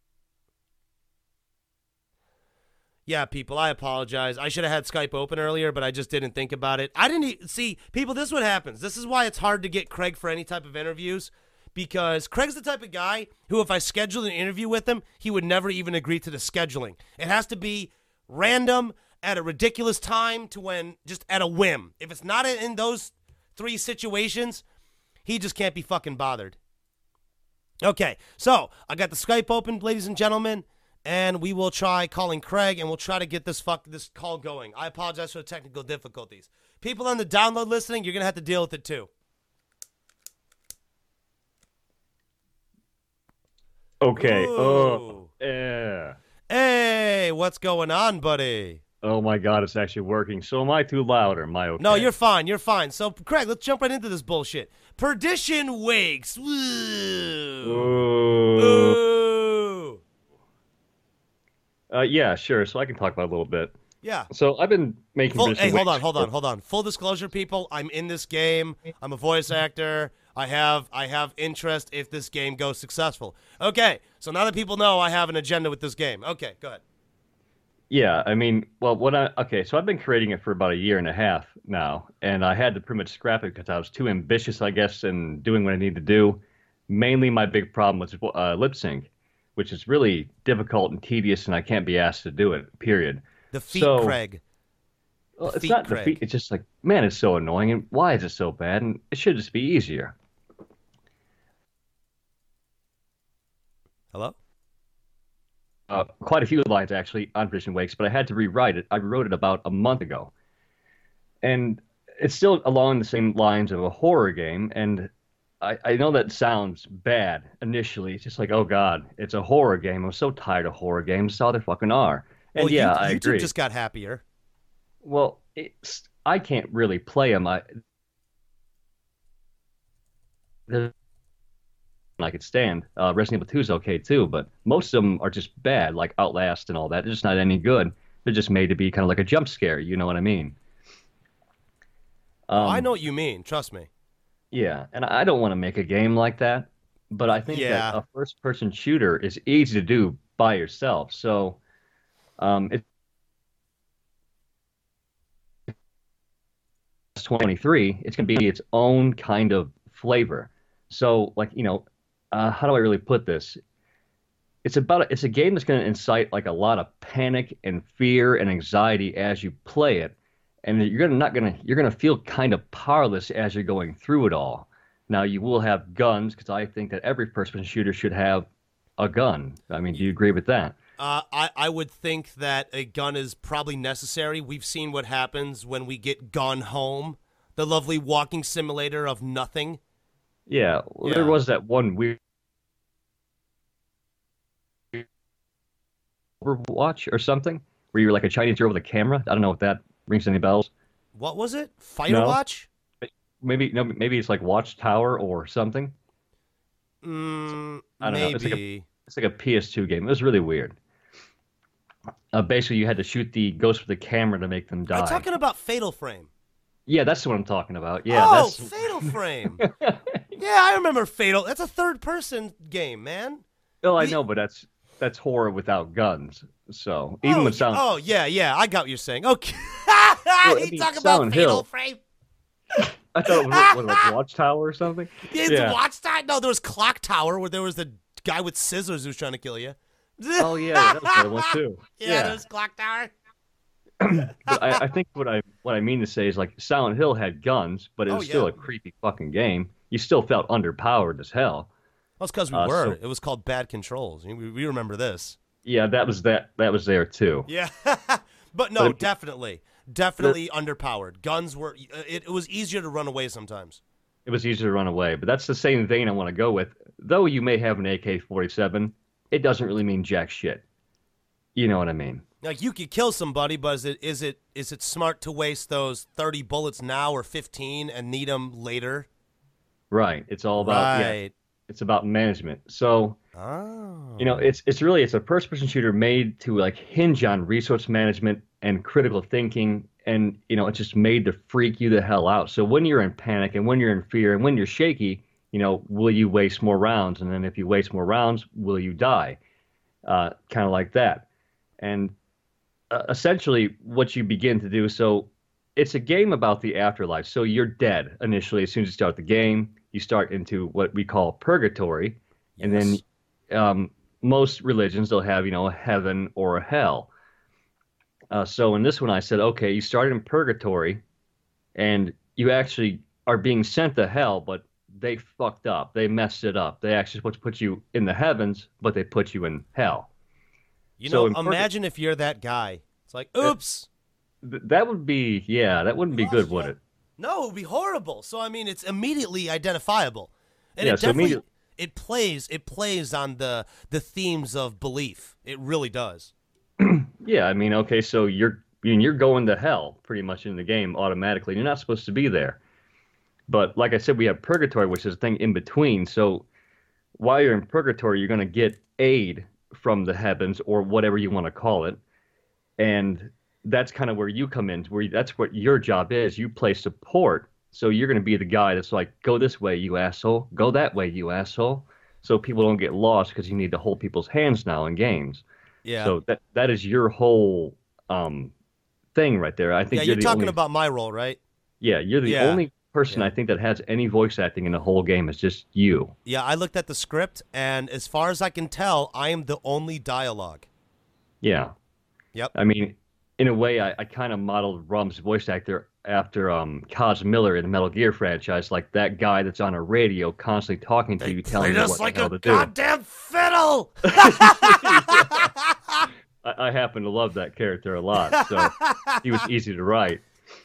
Yeah, people, I apologize. I should have had Skype open earlier, but I just didn't think about it. I didn't see, people, this is what happens. This is why it's hard to get Craig for any type of interviews, because Craig's the type of guy who, if I scheduled an interview with him, he would never even agree to the scheduling. It has to be random, at a ridiculous time, to when, just at a whim. If it's not in those three situations, he just can't be fucking bothered. Okay, so I got the Skype open, ladies and gentlemen, and we will try calling Craig, and we'll try to get this call going. I apologize for the technical difficulties. People on the download listening, you're going to have to deal with it too. Okay. Ooh. Oh, yeah. Hey, what's going on, buddy? Oh my God, it's actually working. So am I too loud or am I okay? No, you're fine. You're fine. So, Craig, let's jump right into this bullshit. Perdition Wakes. Woo. Ooh. Ooh. Yeah, sure. So I can talk about it a little bit. Yeah. So I've been making. Hey, hold on. Full disclosure, people. I'm in this game. I'm a voice actor. I have interest if this game goes successful. Okay. So now that people know I have an agenda with this game. Okay, go ahead. Yeah, I mean, well, so I've been creating it for about a year and a half now, and I had to pretty much scrap it because I was too ambitious, I guess, in doing what I need to do. Mainly my big problem was lip sync, which is really difficult and tedious, and I can't be asked to do it, period. Defeat Craig. Well, it's not defeat. It's just like, man, it's so annoying, and why is it so bad? And it should just be easier. Hello? Quite a few lines, actually, on Perdition Wakes, but I had to rewrite it. I wrote it about a month ago. And it's still along the same lines of a horror game, and I know that sounds bad initially. It's just like, oh, God, it's a horror game. I'm so tired of horror games. That's all there fucking are. And well, yeah, I agree. YouTube just got happier. Well, I can't really play them. I could stand. Resident Evil 2 is okay too, but most of them are just bad, like Outlast and all that. They're just not any good. They're just made to be kind of like a jump scare. You know what I mean? I know what you mean. Trust me. Yeah, and I don't want to make a game like that, but I think that a first-person shooter is easy to do by yourself. So, it's 23. It's going to be its own kind of flavor. So, like, how do I really put this? It's a game that's going to incite like a lot of panic and fear and anxiety as you play it, and you're going to feel kind of powerless as you're going through it all. Now you will have guns because I think that every first-person shooter should have a gun. I mean, do you agree with that? I would think that a gun is probably necessary. We've seen what happens when we get Gone Home, the lovely walking simulator of nothing. Yeah, well, there was that one weird Overwatch or something where you're like a Chinese girl with a camera. I don't know if that rings any bells. What was it? Firewatch? No. Maybe it's like Watchtower or something. I don't know. It's like a PS2 game. It was really weird. Basically, you had to shoot the ghosts with the camera to make them die. I'm talking about Fatal Frame. Yeah, that's what I'm talking about. Yeah, that's... Fatal Frame. Yeah, I remember Fatal. That's a third-person game, man. Oh, I know, but that's horror without guns. So even with Silent. Oh yeah, I got what you're saying. Okay, he's talking about Fatal Frame. I thought it was like Watchtower or something. Yeah, Watchtower. No, there was Clock Tower where there was the guy with scissors who was trying to kill you. Oh yeah, that was the other one too. Yeah, there's Clock Tower. But I think what I mean to say is like Silent Hill had guns, but it was still a creepy fucking game. You still felt underpowered as hell. Well, it's because we were. It was called Bad Controls. We remember this. Yeah, that was there too. Yeah, but no, definitely. definitely underpowered. Guns were it was easier to run away sometimes. It was easier to run away, but that's the same vein I want to go with. Though you may have an AK-47, it doesn't really mean jack shit. You know what I mean? Like you could kill somebody, but is it smart to waste those 30 bullets now or 15 and need them later? Right. It's all about it's about management. So, it's a first-person shooter made to like hinge on resource management and critical thinking, and it's just made to freak you the hell out. So when you're in panic and when you're in fear and when you're shaky, will you waste more rounds? And then if you waste more rounds, will you die? Kind of like that. And essentially what you begin to do, so it's a game about the afterlife. So you're dead initially as soon as you start the game. You start into what we call purgatory. Yes. And then most religions, they'll have, a heaven or a hell. So in this one, I said, okay, you started in purgatory, and you actually are being sent to hell, but they fucked up. They messed it up. They actually supposed to put you in the heavens, but they put you in hell. Imagine if you're that guy. It's like, oops. That wouldn't be good, would it? No, it would be horrible. So, I mean, it's immediately identifiable. And it plays on the themes of belief. It really does. Yeah, I mean, okay, so you're going to hell pretty much in the game automatically. You're not supposed to be there. But like I said, we have purgatory, which is a thing in between. So while you're in purgatory, you're going to get aid from the heavens or whatever you want to call it. And that's kind of where you come in, that's what your job is. You play support. So you're going to be the guy that's like, go this way, you asshole. Go that way, you asshole. So people don't get lost because you need to hold people's hands now in games. Yeah. So that is your whole thing right there. I think you're talking about my role, right? Yeah, you're the only person I think that has any voice acting in the whole game. It's just you. Yeah, I looked at the script, and as far as I can tell, I am the only dialogue. Yeah. Yep. I mean, in a way, I kind of modeled Rum's voice actor after Kaz Miller in the Metal Gear franchise, like that guy that's on a radio constantly talking to you, telling you what the hell to do. Goddamn fiddle! I happen to love that character a lot, so he was easy to write.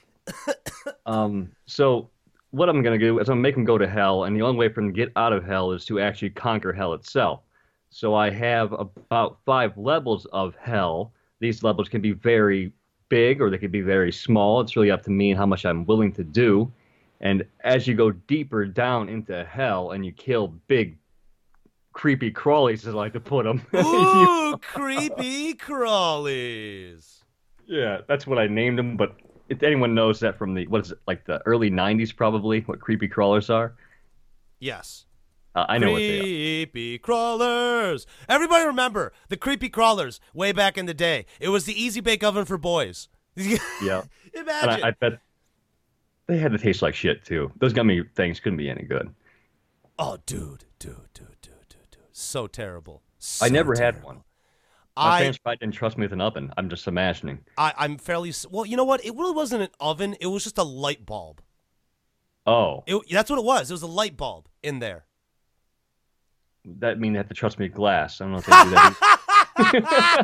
So what I'm going to do is I'm going to make him go to hell, and the only way for him to get out of hell is to actually conquer hell itself. So I have about 5 levels of hell. These levels can be very big or they can be very small. It's really up to me and how much I'm willing to do. And as you go deeper down into hell and you kill big, creepy crawlies, as I like to put them. Ooh, creepy crawlies. Yeah, that's what I named them. But if anyone knows that from the early 90s probably, what creepy crawlers are? Yes. I know what they are. Creepy crawlers. Everybody remember the creepy crawlers way back in the day. It was the easy bake oven for boys. Yeah. Imagine. And I bet they had to taste like shit too. Those gummy things couldn't be any good. Oh, dude. So terrible. I never had one. My parents probably didn't trust me with an oven. I'm just imagining. I'm fairly... Well, you know what? It really wasn't an oven. It was just a light bulb. Oh. That's what it was. It was a light bulb in there. That means they have to trust me with glass. I don't know if they do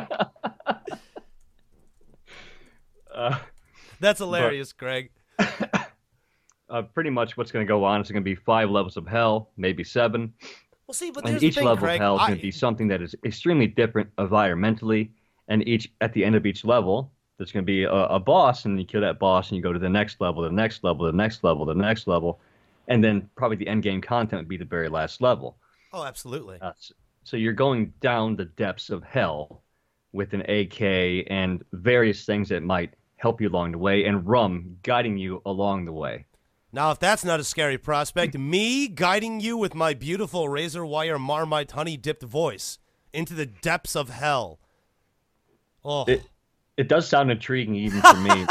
that. That's hilarious, Greg. Pretty much what's going to go on is going to be 5 levels of hell, maybe 7. Well, see, but and each level of hell is going to be something that is extremely different environmentally, and at the end of each level, there's going to be a boss, and you kill that boss, and you go to the next level, the next level, the next level, the next level, and then probably the end game content would be the very last level. Oh, absolutely. So you're going down the depths of hell with an AK and various things that might help you along the way, and Rum guiding you along the way. Now, if that's not a scary prospect, me guiding you with my beautiful razor wire Marmite honey-dipped voice into the depths of hell. Oh. It does sound intriguing even for me.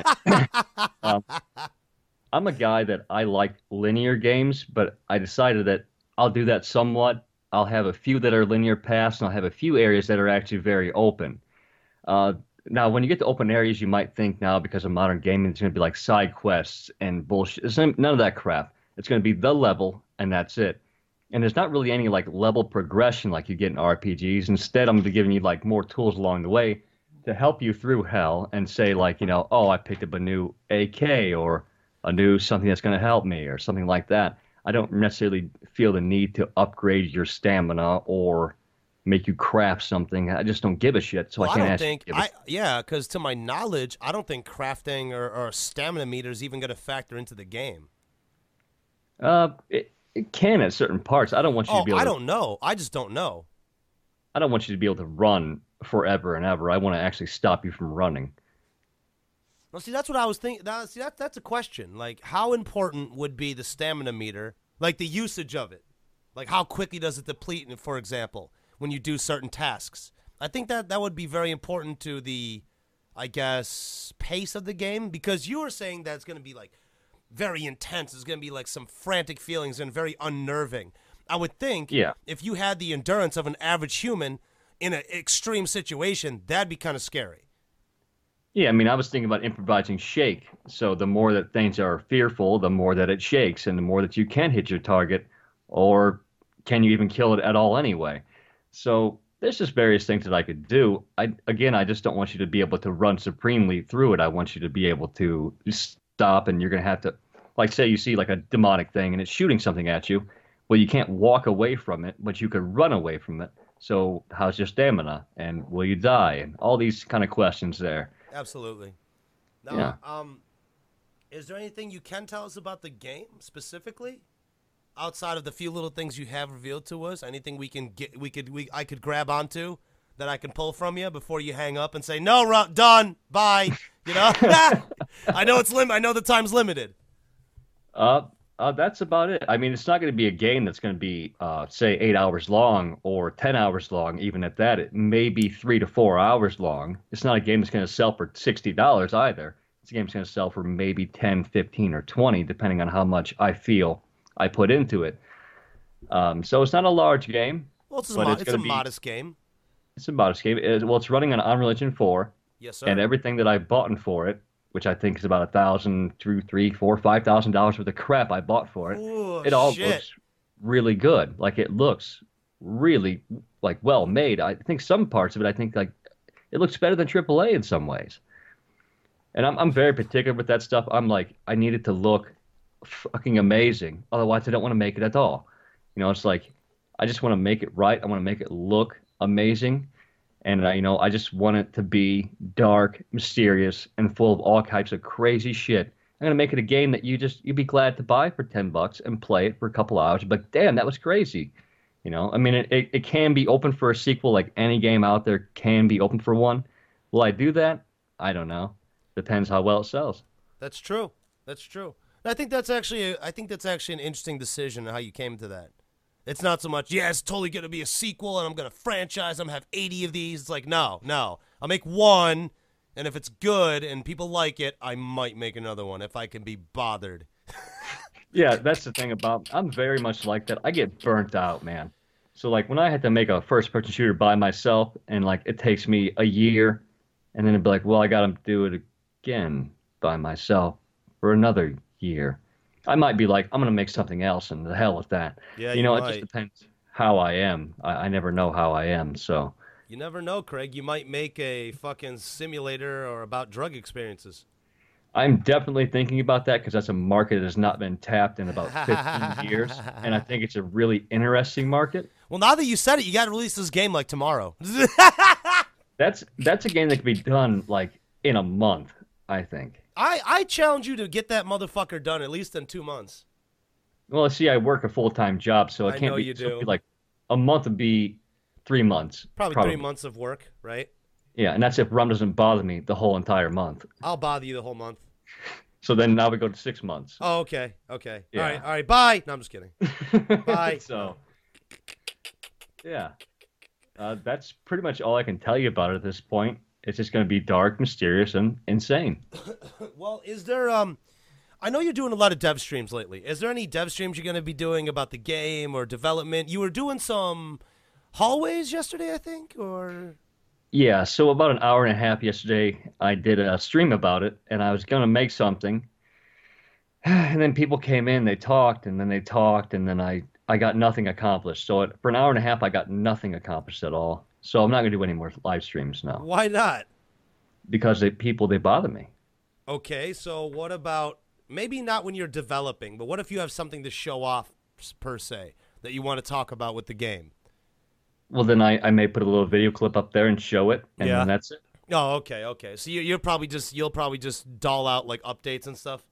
I'm a guy that I like linear games, but I decided that I'll do that somewhat. I'll have a few that are linear paths, and I'll have a few areas that are actually very open. Now, when you get to open areas, you might think now, because of modern gaming, it's going to be like side quests and bullshit. It's none of that crap. It's going to be the level, and that's it. And there's not really any like level progression like you get in RPGs. Instead, I'm going to be giving you like more tools along the way to help you through hell and say like, oh, I picked up a new AK or a new something that's going to help me or something like that. I don't necessarily feel the need to upgrade your stamina or make you craft something. I just don't give a shit. So Well, I I can't don't ask think you. To give yeah, because to my knowledge, I don't think crafting or a stamina meter is even going to factor into the game. it can at certain parts. I don't want you to Oh, be able I to. don't know. I just don't know. I don't want you to be able to run forever and ever. I want to actually stop you from running. Well, see, that's what I was thinking. That's a question. Like, how important would be the stamina meter? Like the usage of it. Like, how quickly does it deplete? For example, when you do certain tasks. I think that would be very important to the, I guess, pace of the game, because you were saying that it's going to be like very intense. It's going to be like some frantic feelings and very unnerving. I would think Yeah. if you had the endurance of an average human in an extreme situation, that'd be kind of scary. Yeah, I mean, I was thinking about improvising shake. So the more that things are fearful, the more that it shakes, and the more that you can hit your target, or can you even kill it at all anyway? So there's just various things that I could do. I just don't want you to be able to run supremely through it. I want you to be able to stop, and you're gonna have to, like, say you see like a demonic thing and it's shooting something at you. Well, you can't walk away from it, but you could run away from it. So how's your stamina, and will you die, and all these kind of questions there. Absolutely. Now, Yeah. is there anything you can tell us about the game specifically, outside of the few little things you have revealed to us? Anything we can get, I could grab onto that I can pull from you before you hang up and say no, done, bye. You know, I know I know the time's limited. That's about it. I mean, it's not going to be a game that's going to be, say, 8 hours long or 10 hours long. Even at that, it may be 3 to 4 hours long. It's not a game that's going to sell for $60 either. It's a game that's going to sell for maybe 10, 15, or 20, depending on how much I feel I put into it. So it's not a large game. Well, it's but a modest game. It's a modest game. It's running on Unreal Engine 4, Yes, sir. and everything that I bought for it, which I think is about $1,000, $2,000, $3,000, $4,000, $5,000 worth of crap I bought for it. Ooh, It all shit. looks really good. Like it looks really like well made. I think some parts of it, I think like it looks better than AAA in some ways. And I'm very particular with that stuff. I'm like, I need it to look fucking amazing. Otherwise, I don't want to make it at all. It's like I just want to make it right. I want to make it look amazing. And I just want it to be dark, mysterious, and full of all types of crazy shit. I'm gonna make it a game that you'd be glad to buy for $10 and play it for a couple hours. But damn, that was crazy. I mean, it can be open for a sequel, like any game out there can be open for one. Will I do that? I don't know. Depends how well it sells. That's true. That's true. I think that's actually an interesting decision how you came to that. It's not so much, yeah, it's totally going to be a sequel and I'm going to franchise. I'm going to have 80 of these. It's like, no. I'll make one, and if it's good and people like it, I might make another one if I can be bothered. Yeah, that's the thing about I'm very much like that. I get burnt out, man. So like when I had to make a first-person shooter by myself and like it takes me a year and then it'd be like, well, I got to do it again by myself for another year. I might be like, I'm going to make something else, and the hell with that. Yeah, it you just might. depends how I am. I never know how I am, so. You never know, Craig. You might make a fucking simulator or about drug experiences. I'm definitely thinking about that because that's a market that has not been tapped in about 15 years, and I think it's a really interesting market. Well, now that you said it, you got to release this game like tomorrow. That's a game that could be done like in a month, I think. I challenge you to get that motherfucker done at least in 2 months. Well, see, I work a full-time job, so it I can't know be, you so it'd do. be like a month would be 3 months. Probably 3 months of work, right? Yeah, and that's if rum doesn't bother me the whole entire month. I'll bother you the whole month. So then now we go to 6 months. Oh, okay. Yeah. All right, bye. No, I'm just kidding. Bye. So, yeah. That's pretty much all I can tell you about it at this point. It's just going to be dark, mysterious, and insane. Well, is there I know you're doing a lot of dev streams lately. Is there any dev streams you're going to be doing about the game or development? You were doing some hallways yesterday, I think, or Yeah, so about an hour and a half yesterday, I did a stream about it, and I was going to make something. And then people came in, they talked, and then I got nothing accomplished. So for an hour and a half, I got nothing accomplished at all. So I'm not going to do any more live streams now. why not? because they bother me. Okay, so what about maybe not when you're developing, but what if you have something to show off per se that you want to talk about with the game? Well, then I may put a little video clip up there and show it, and Yeah. then that's it. Oh, okay, okay. So you'll probably just doll out like updates and stuff.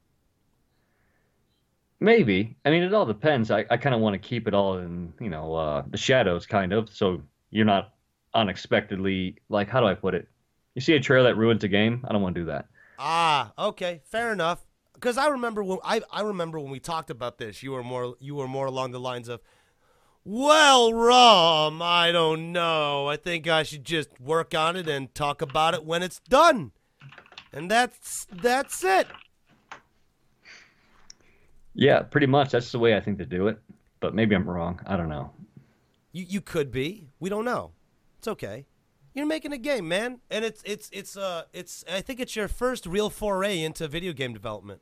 Maybe. I mean, it all depends. I kind of want to keep it all in, the shadows, kind of, so you're not unexpectedly, like, how do I put it? You see a trailer that ruins a game? I don't want to do that. Ah, okay, fair enough. Because I remember when we talked about this, you were more along the lines of, well, Rum, I don't know. I think I should just work on it and talk about it when it's done, and that's it. Yeah, pretty much. That's the way I think to do it. But maybe I'm wrong. I don't know. You could be. We don't know. It's okay. You're making a game, man, and it's I think it's your first real foray into video game development.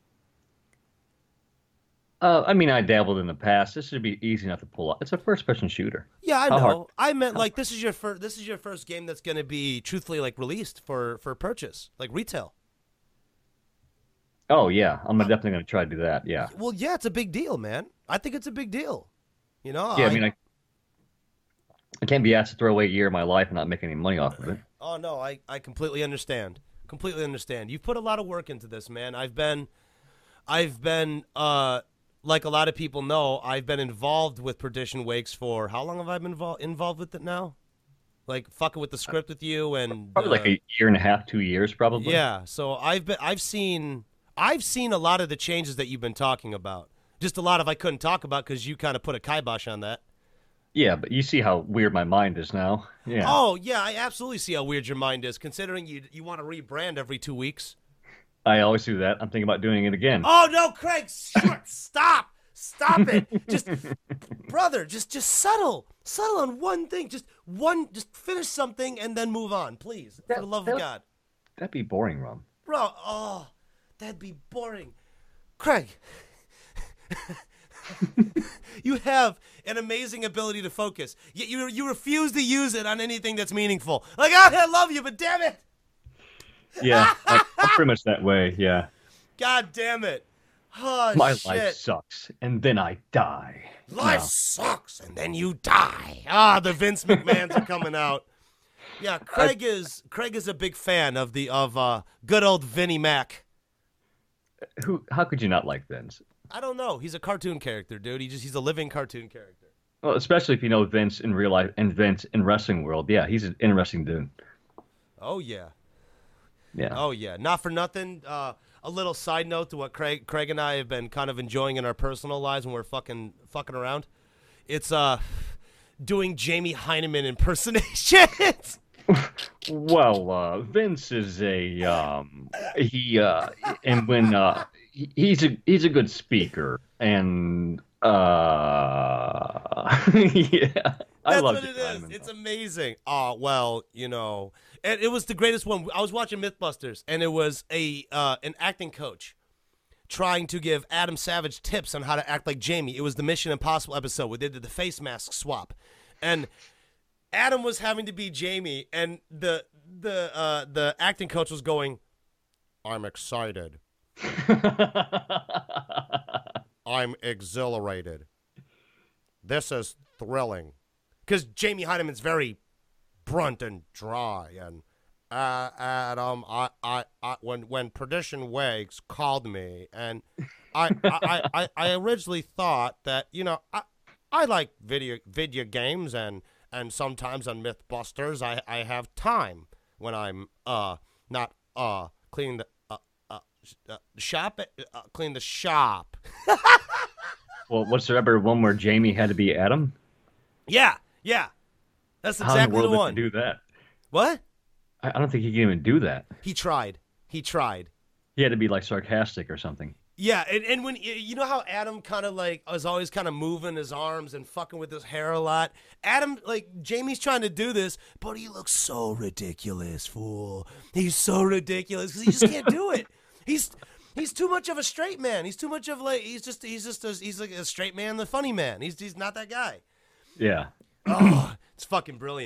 I mean, I dabbled in the past. This should be easy enough to pull off. It's a first-person shooter. Yeah, I How hard- know. I meant like this is your first game that's going to be truthfully like released for purchase, like retail. Oh, yeah. I'm definitely going to try to do that. Yeah. Well, yeah, it's a big deal, man. I think it's a big deal. You know? Yeah, I mean, I can't be asked to throw away a year of my life and not make any money off of it. Oh no, I completely understand. Completely understand. You've put a lot of work into this, man. I've been like a lot of people know, I've been involved with Perdition Wakes for how long have I been involved with it now? Like fucking with the script with you and Probably like a year and a half, 2 years, probably. yeah. So I've seen a lot of the changes that you've been talking about. Just a lot of I couldn't talk about because you kind of put a kibosh on that. Yeah, but you see how weird my mind is now. Yeah. Oh yeah, I absolutely see how weird your mind is. Considering you want to rebrand every 2 weeks. I always do that. I'm thinking about doing it again. Oh no, Craig! Stop it! Just, brother, just settle on one thing. Just finish something and then move on, please. For the love of God, That'd be boring, Rum. bro. Oh, that'd be boring, Craig. You have an amazing ability to focus, yet you refuse to use it on anything that's meaningful. Like, oh, I love you, but damn it, Yeah, I'm pretty much that way. Yeah. God damn it. Oh, My shit. life sucks, and then I die. Life No. sucks, and then you die. Ah, the Vince McMahons are coming out. Yeah, Craig is a big fan of good old Vinnie Mac. How could you not like Vince? I don't know. He's a cartoon character, dude. He's a living cartoon character. Well, especially if you know Vince in real life and Vince in wrestling world. Yeah, he's an interesting dude. Oh yeah. Yeah. Oh yeah. Not for nothing. A little side note to what Craig and I have been kind of enjoying in our personal lives when we're fucking around. It's doing Jamie Heineman impersonations. Well, Vince is he's a good speaker, and yeah, I That's love what Jim it is. Hyman, It's though. amazing. Oh well, and it was the greatest one. I was watching MythBusters, and it was an acting coach trying to give Adam Savage tips on how to act like Jamie. It was the Mission Impossible episode where they did the face mask swap, and Adam was having to be Jamie, and the acting coach was going, "I'm excited. I'm exhilarated. This is thrilling." Because Jamie Heineman's very brunt and dry, and Adam, when Perdition Wakes called me, and I originally thought that I like video games, and sometimes on MythBusters I have time when I'm not cleaning the shop, clean the shop. Well, was there ever one where Jamie had to be Adam? Yeah, that's How in the exactly world the did one. he do that? What? I don't think he can even do that. He tried. He had to be like sarcastic or something. Yeah, and when you know how Adam kind of like was always kind of moving his arms and fucking with his hair a lot. Adam, like Jamie's trying to do this, but he looks so ridiculous, fool. He's so ridiculous because he just can't do it. He's too much of a straight man. He's too much of like he's like a straight man, the funny man. He's not that guy. Yeah. Oh, it's fucking brilliant.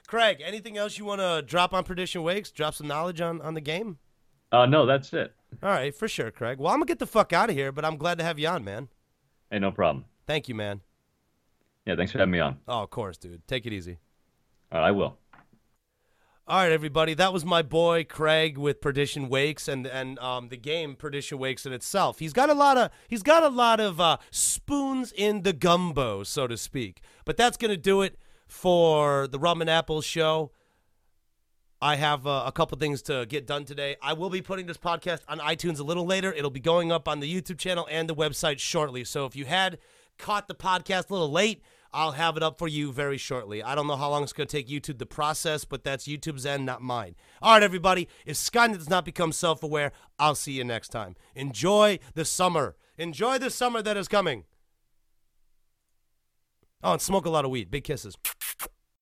Craig, anything else you want to drop on Perdition Wakes? Drop some knowledge on the game? No, that's it. All right, for sure, Craig. Well, I'm going to get the fuck out of here, but I'm glad to have you on, man. Hey, no problem. Thank you, man. Yeah, thanks for having me on. Oh, of course, dude. Take it easy. All right, I will. All right, everybody. That was my boy Craig with Perdition Wakes and the game Perdition Wakes in itself. He's got a lot of spoons in the gumbo, so to speak. But that's gonna do it for the Rum and Apples show. I have a couple things to get done today. I will be putting this podcast on iTunes a little later. It'll be going up on the YouTube channel and the website shortly. So if you had caught the podcast a little late, I'll have it up for you very shortly. I don't know how long it's going to take YouTube to process, but that's YouTube's end, not mine. All right, everybody. If Skynet does not become self-aware, I'll see you next time. Enjoy the summer. Enjoy the summer that is coming. Oh, and smoke a lot of weed. Big kisses.